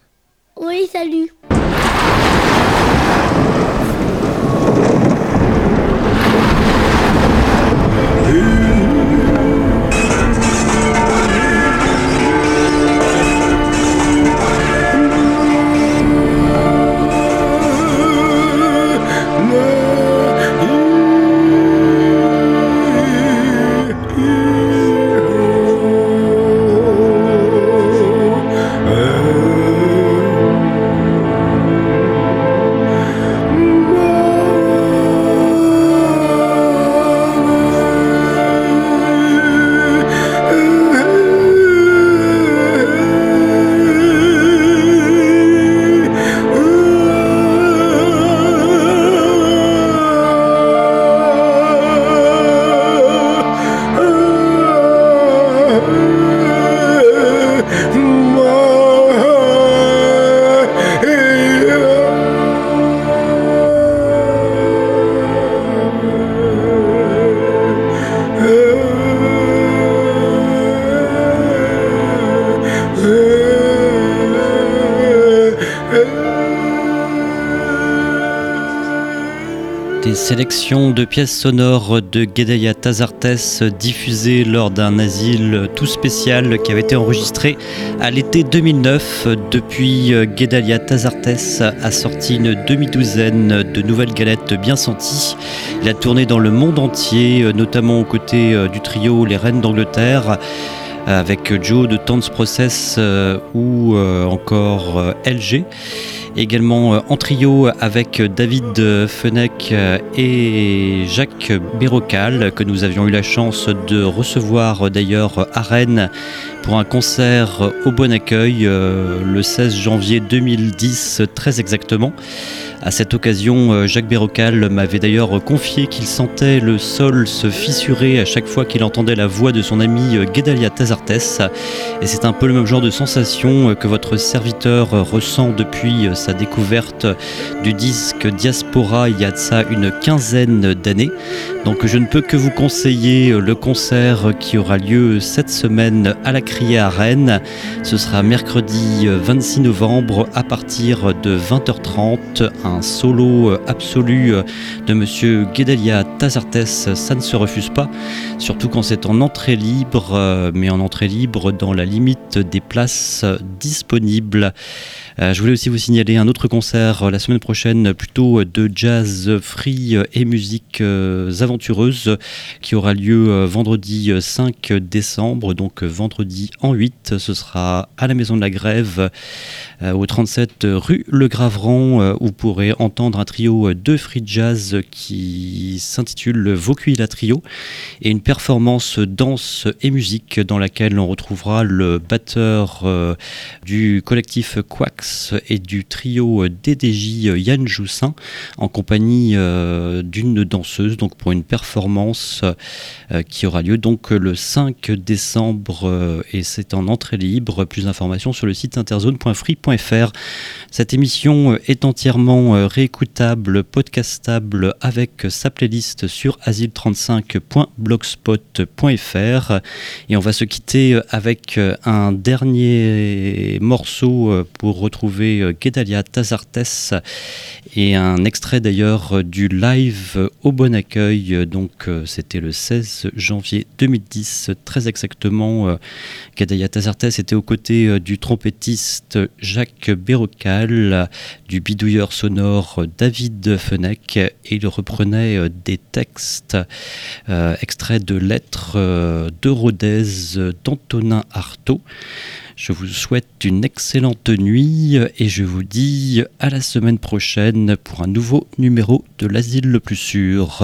Oui, salut. Oh Des sélections de pièces sonores de Gedaya Tazartes diffusées lors d'un asile tout spécial qui avait été enregistré à l'été deux mille neuf. Depuis, Gedaya Tazartes a sorti une demi-douzaine de nouvelles galettes bien senties. Il a tourné dans le monde entier, notamment aux côtés du trio Les Reines d'Angleterre, avec Joe de Dance Process euh, ou euh, encore euh, L G. Également euh, en trio avec David Fenech et Jacques Bérocal, que nous avions eu la chance de recevoir euh, d'ailleurs à Rennes pour un concert au Bon Accueil euh, le seize janvier deux mille dix, très exactement. À cette occasion, Jacques Bérocal m'avait d'ailleurs confié qu'il sentait le sol se fissurer à chaque fois qu'il entendait la voix de son ami Gedaya Tazartes. Et c'est un peu le même genre de sensation que votre serviteur ressent depuis sa découverte du disque Diaspora il y a de ça une quinzaine d'années. Donc je ne peux que vous conseiller le concert qui aura lieu cette semaine à la Criée à Rennes. Ce sera mercredi vingt-six novembre à partir de vingt heures trente. Un solo absolu de monsieur Gedaya Tazartes, ça ne se refuse pas, surtout quand c'est en entrée libre, mais en entrée libre dans la limite des places disponibles. Je voulais aussi vous signaler un autre concert la semaine prochaine, plutôt de jazz free et musique aventureuse, qui aura lieu vendredi cinq décembre, donc vendredi en huit. Ce sera à la Maison de la Grève, au trente-sept rue Le Graveran, où vous pourrez entendre un trio de free jazz qui s'intitule Vaucuila Trio, et une performance danse et musique dans laquelle on retrouvera le batteur euh, du collectif Quax et du trio D D J Yann Joussin, en compagnie euh, d'une danseuse, donc pour une performance euh, qui aura lieu donc le cinq décembre, euh, et c'est en entrée libre. Plus d'informations sur le site interzone point free point f r. Cette émission est entièrement réécoutable, podcastable avec sa playlist sur asile trente-cinq point blogspot point f r, et on va se quitter avec un dernier morceau pour retrouver Gedaya Tazartes et un extrait d'ailleurs du live au Bon Accueil. Donc c'était le seize janvier deux mille dix, très exactement. Gedaya Tazartes était aux côtés du trompettiste Jacques Bérocal, du bidouilleur sonore David Fenech, et il reprenait des textes euh, extraits de lettres euh, de Rodez d'Antonin Artaud. Je vous souhaite une excellente nuit et je vous dis à la semaine prochaine pour un nouveau numéro de l'Asile le plus sûr.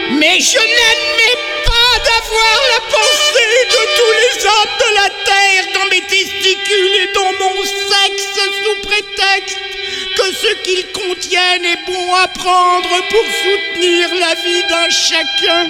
Mais je n'admets pas d'avoir la pensée de tous les hommes de la terre dans mes testicules et dans mon sexe sous prétexte que ce qu'ils contiennent est bon à prendre pour soutenir la vie d'un chacun.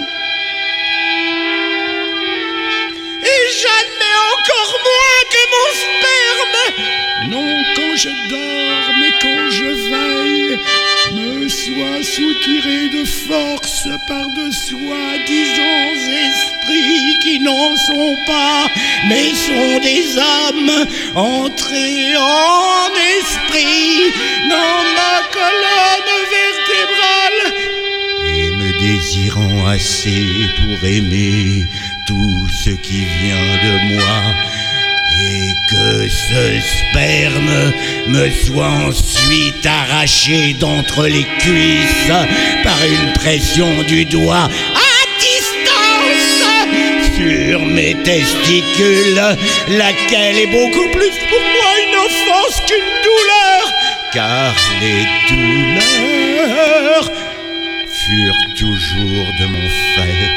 Et j'admets encore moins que mon sperme, non quand je dors, mais quand je veille, me soit soutiré de force par de soi-disant esprits qui n'en sont pas, mais sont des hommes entrés en esprit dans ma colonne vertébrale et me désirant assez pour aimer tout ce qui vient de moi, et que ce sperme me soit ensuite arraché d'entre les cuisses par une pression du doigt à distance sur mes testicules, laquelle est beaucoup plus pour moi une offense qu'une douleur, car les douleurs furent toujours de mon fait.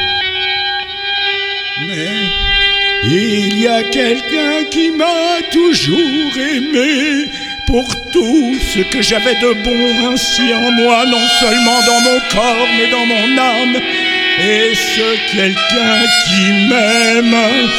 Mais il y a quelqu'un qui m'a toujours aimé pour tout ce que j'avais de bon ainsi en moi, non seulement dans mon corps, mais dans mon âme. Et ce quelqu'un qui m'aime.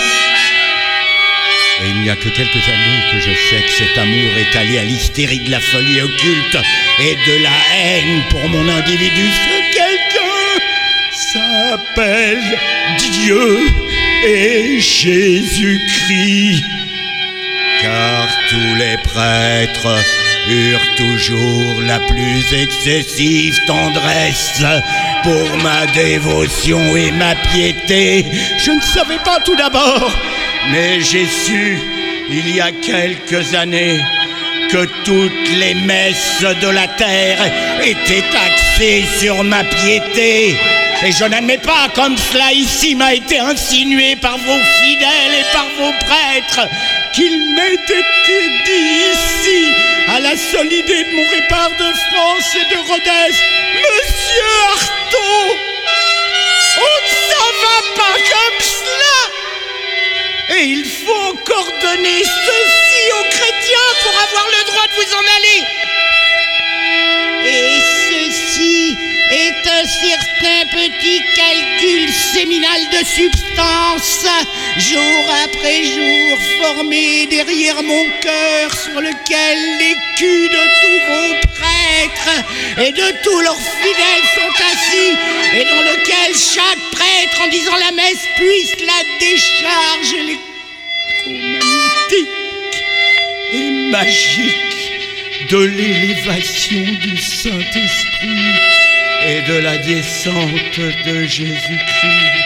Et il n'y a que quelques années que je sais que cet amour est allié à l'hystérie de la folie occulte et de la haine pour mon individu. Ce quelqu'un s'appelle Dieu et Jésus-Christ, car tous les prêtres eurent toujours la plus excessive tendresse pour ma dévotion et ma piété. Je ne savais pas tout d'abord, mais j'ai su il y a quelques années que toutes les messes de la terre étaient axées sur ma piété. Et je n'admets pas, comme cela ici m'a été insinué par vos fidèles et par vos prêtres, qu'il m'ait été dit ici, à la seule idée de mon répart de France et de Rodez, Monsieur Artaud, on ne s'en va pas comme cela. Et il faut encore donner ceci aux chrétiens pour avoir le droit de vous en aller. Et ceci est un certain petit calcul séminal de substance, jour après jour, formé derrière mon cœur, sur lequel les culs de tous vos prêtres et de tous leurs fidèles sont assis, et dans lequel chaque prêtre, en disant la messe, puisse la décharge électromagnétique et magique de l'élévation du Saint-Esprit et de la descente de Jésus-Christ.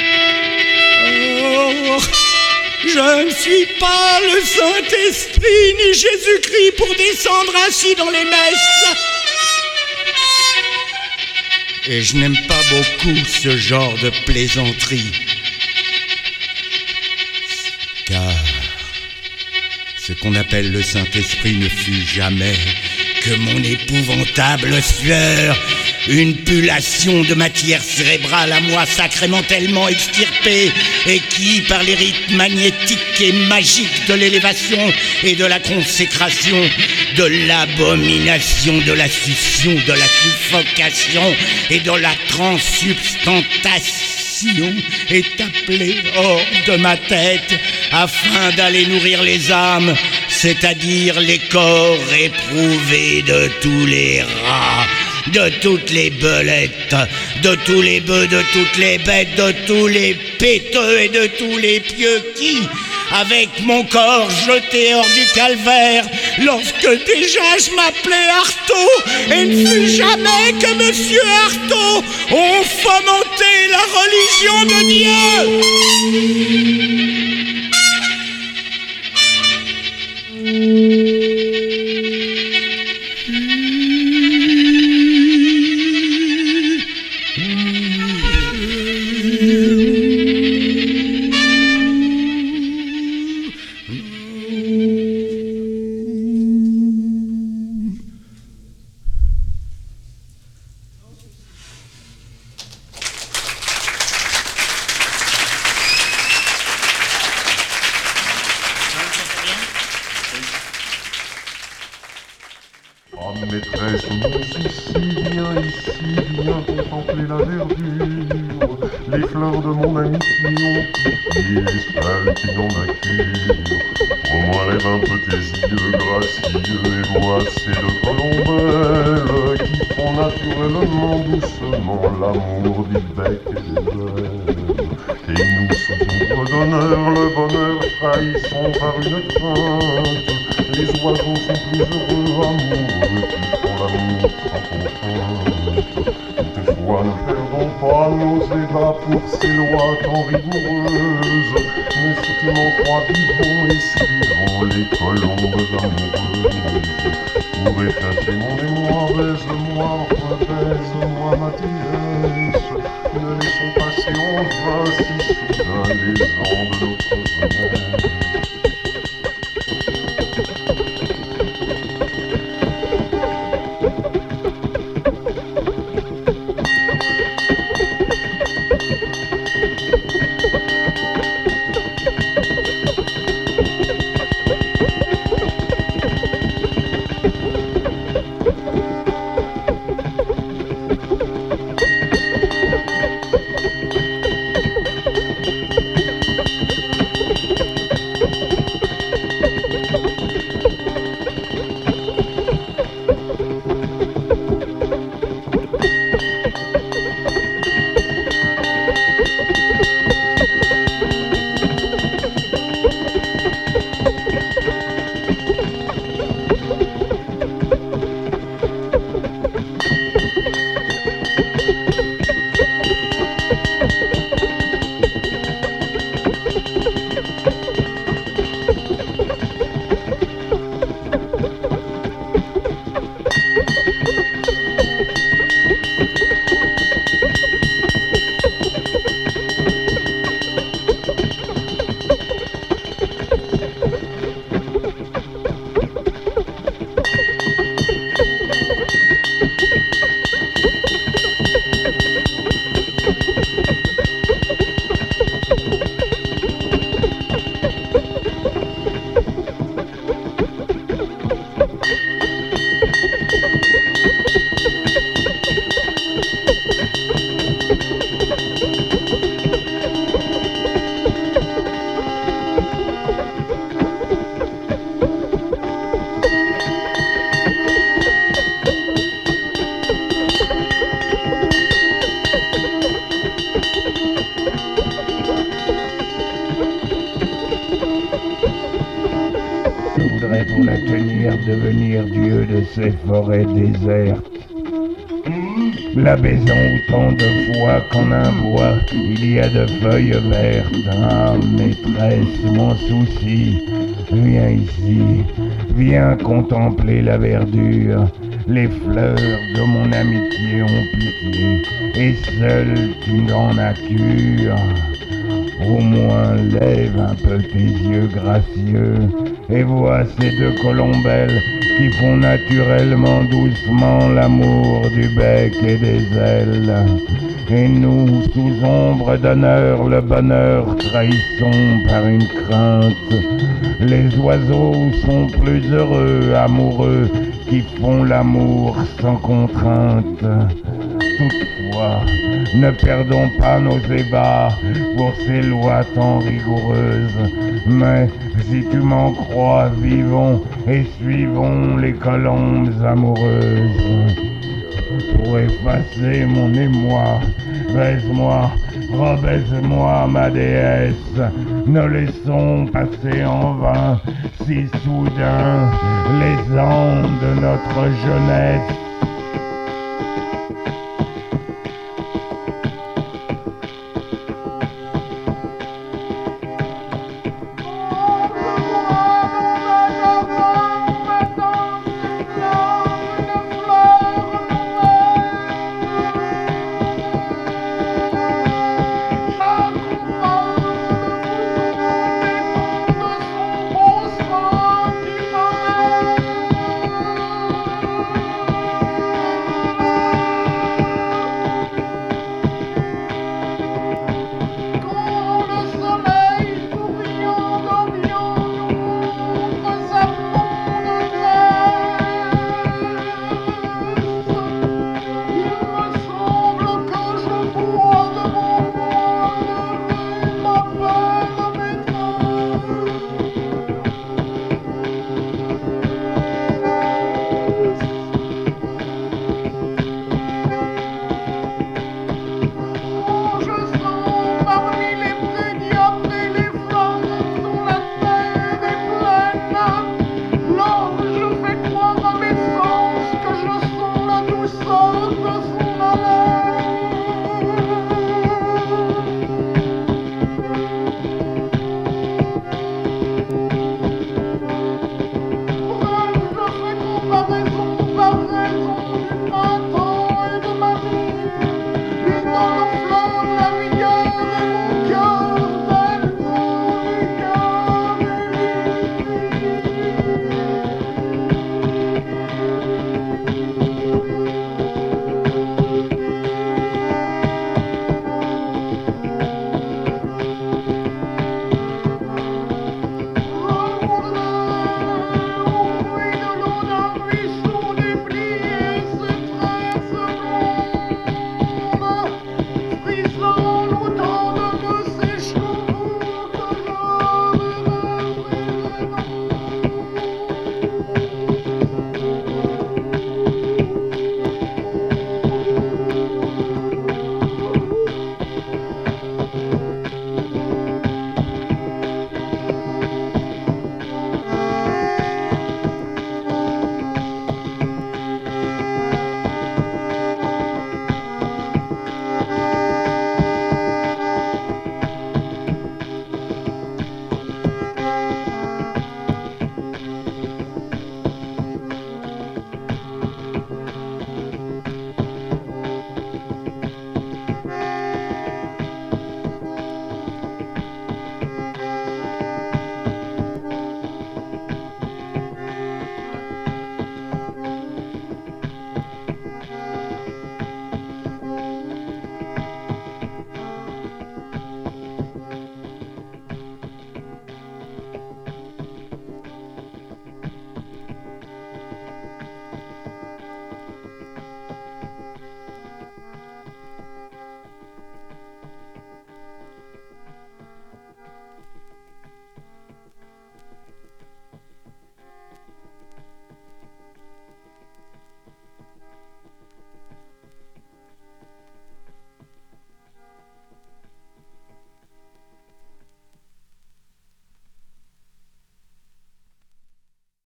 Or, je ne suis pas le Saint-Esprit ni Jésus-Christ pour descendre ainsi dans les messes. Et je n'aime pas beaucoup ce genre de plaisanterie, car ce qu'on appelle le Saint-Esprit ne fut jamais que mon épouvantable sueur, une pullulation de matière cérébrale à moi sacrément tellement extirpée, et qui, par les rites magnétiques et magiques de l'élévation et de la consécration, de l'abomination, de la succion, de la suffocation et de la transsubstantation, est appelée hors de ma tête afin d'aller nourrir les âmes, c'est-à-dire les corps éprouvés de tous les rats, de toutes les belettes, de tous les bœufs, de toutes les bêtes, de tous les péteux et de tous les pieux qui, avec mon corps jeté hors du calvaire, lorsque déjà je m'appelais Artaud, et ne fut jamais que Monsieur Artaud, ont fomenté la religion de Dieu. maîtresse, mon souci, viens ici, viens contempler la verdure. Les fleurs de mon ami qui ont piqué, salpillant ma cure. Prends-moi, lève un peu tes yeux gracieux et vois ces deux colombelles qui font naturellement, doucement l'amour du bec et des ailes. Et nous, sous ombre d'honneur, le bonheur trahissons par une crainte. Les oiseaux sont plus heureux, amoureux, qui font l'amour sans contrainte. Toutefois, ne perdons pas nos ébats pour ces lois tant rigoureuses. Mais si tu m'en crois vivons et suivons les colombes amoureuses. Pour effacer mon émoi, baise-moi, rebaise-moi ma déesse. Ne laissons passer en vain si soudain les ans de notre jeunesse. Pour la tenir, devenir dieu de ces forêts désertes. La baisant autant de fois qu'en un bois il y a de feuilles vertes. Ah, maîtresse, mon souci, viens ici, viens contempler la verdure. Les fleurs de mon amitié ont pitié, et seul tu n'en as cure. Au moins lève un peu tes yeux gracieux et vois ces deux colombelles qui font naturellement doucement l'amour du bec et des ailes. Et nous, sous ombre d'honneur, le bonheur trahissons par une crainte. Les oiseaux sont plus heureux, amoureux, qui font l'amour sans contrainte. Toutefois, ne perdons pas nos ébats pour ces lois tant rigoureuses. Mais si tu m'en crois, vivons et suivons les colombes amoureuses. Pour effacer mon émoi, baise-moi, rebaise-moi ma déesse. Ne laissons passer en vain si soudain les ans de notre jeunesse.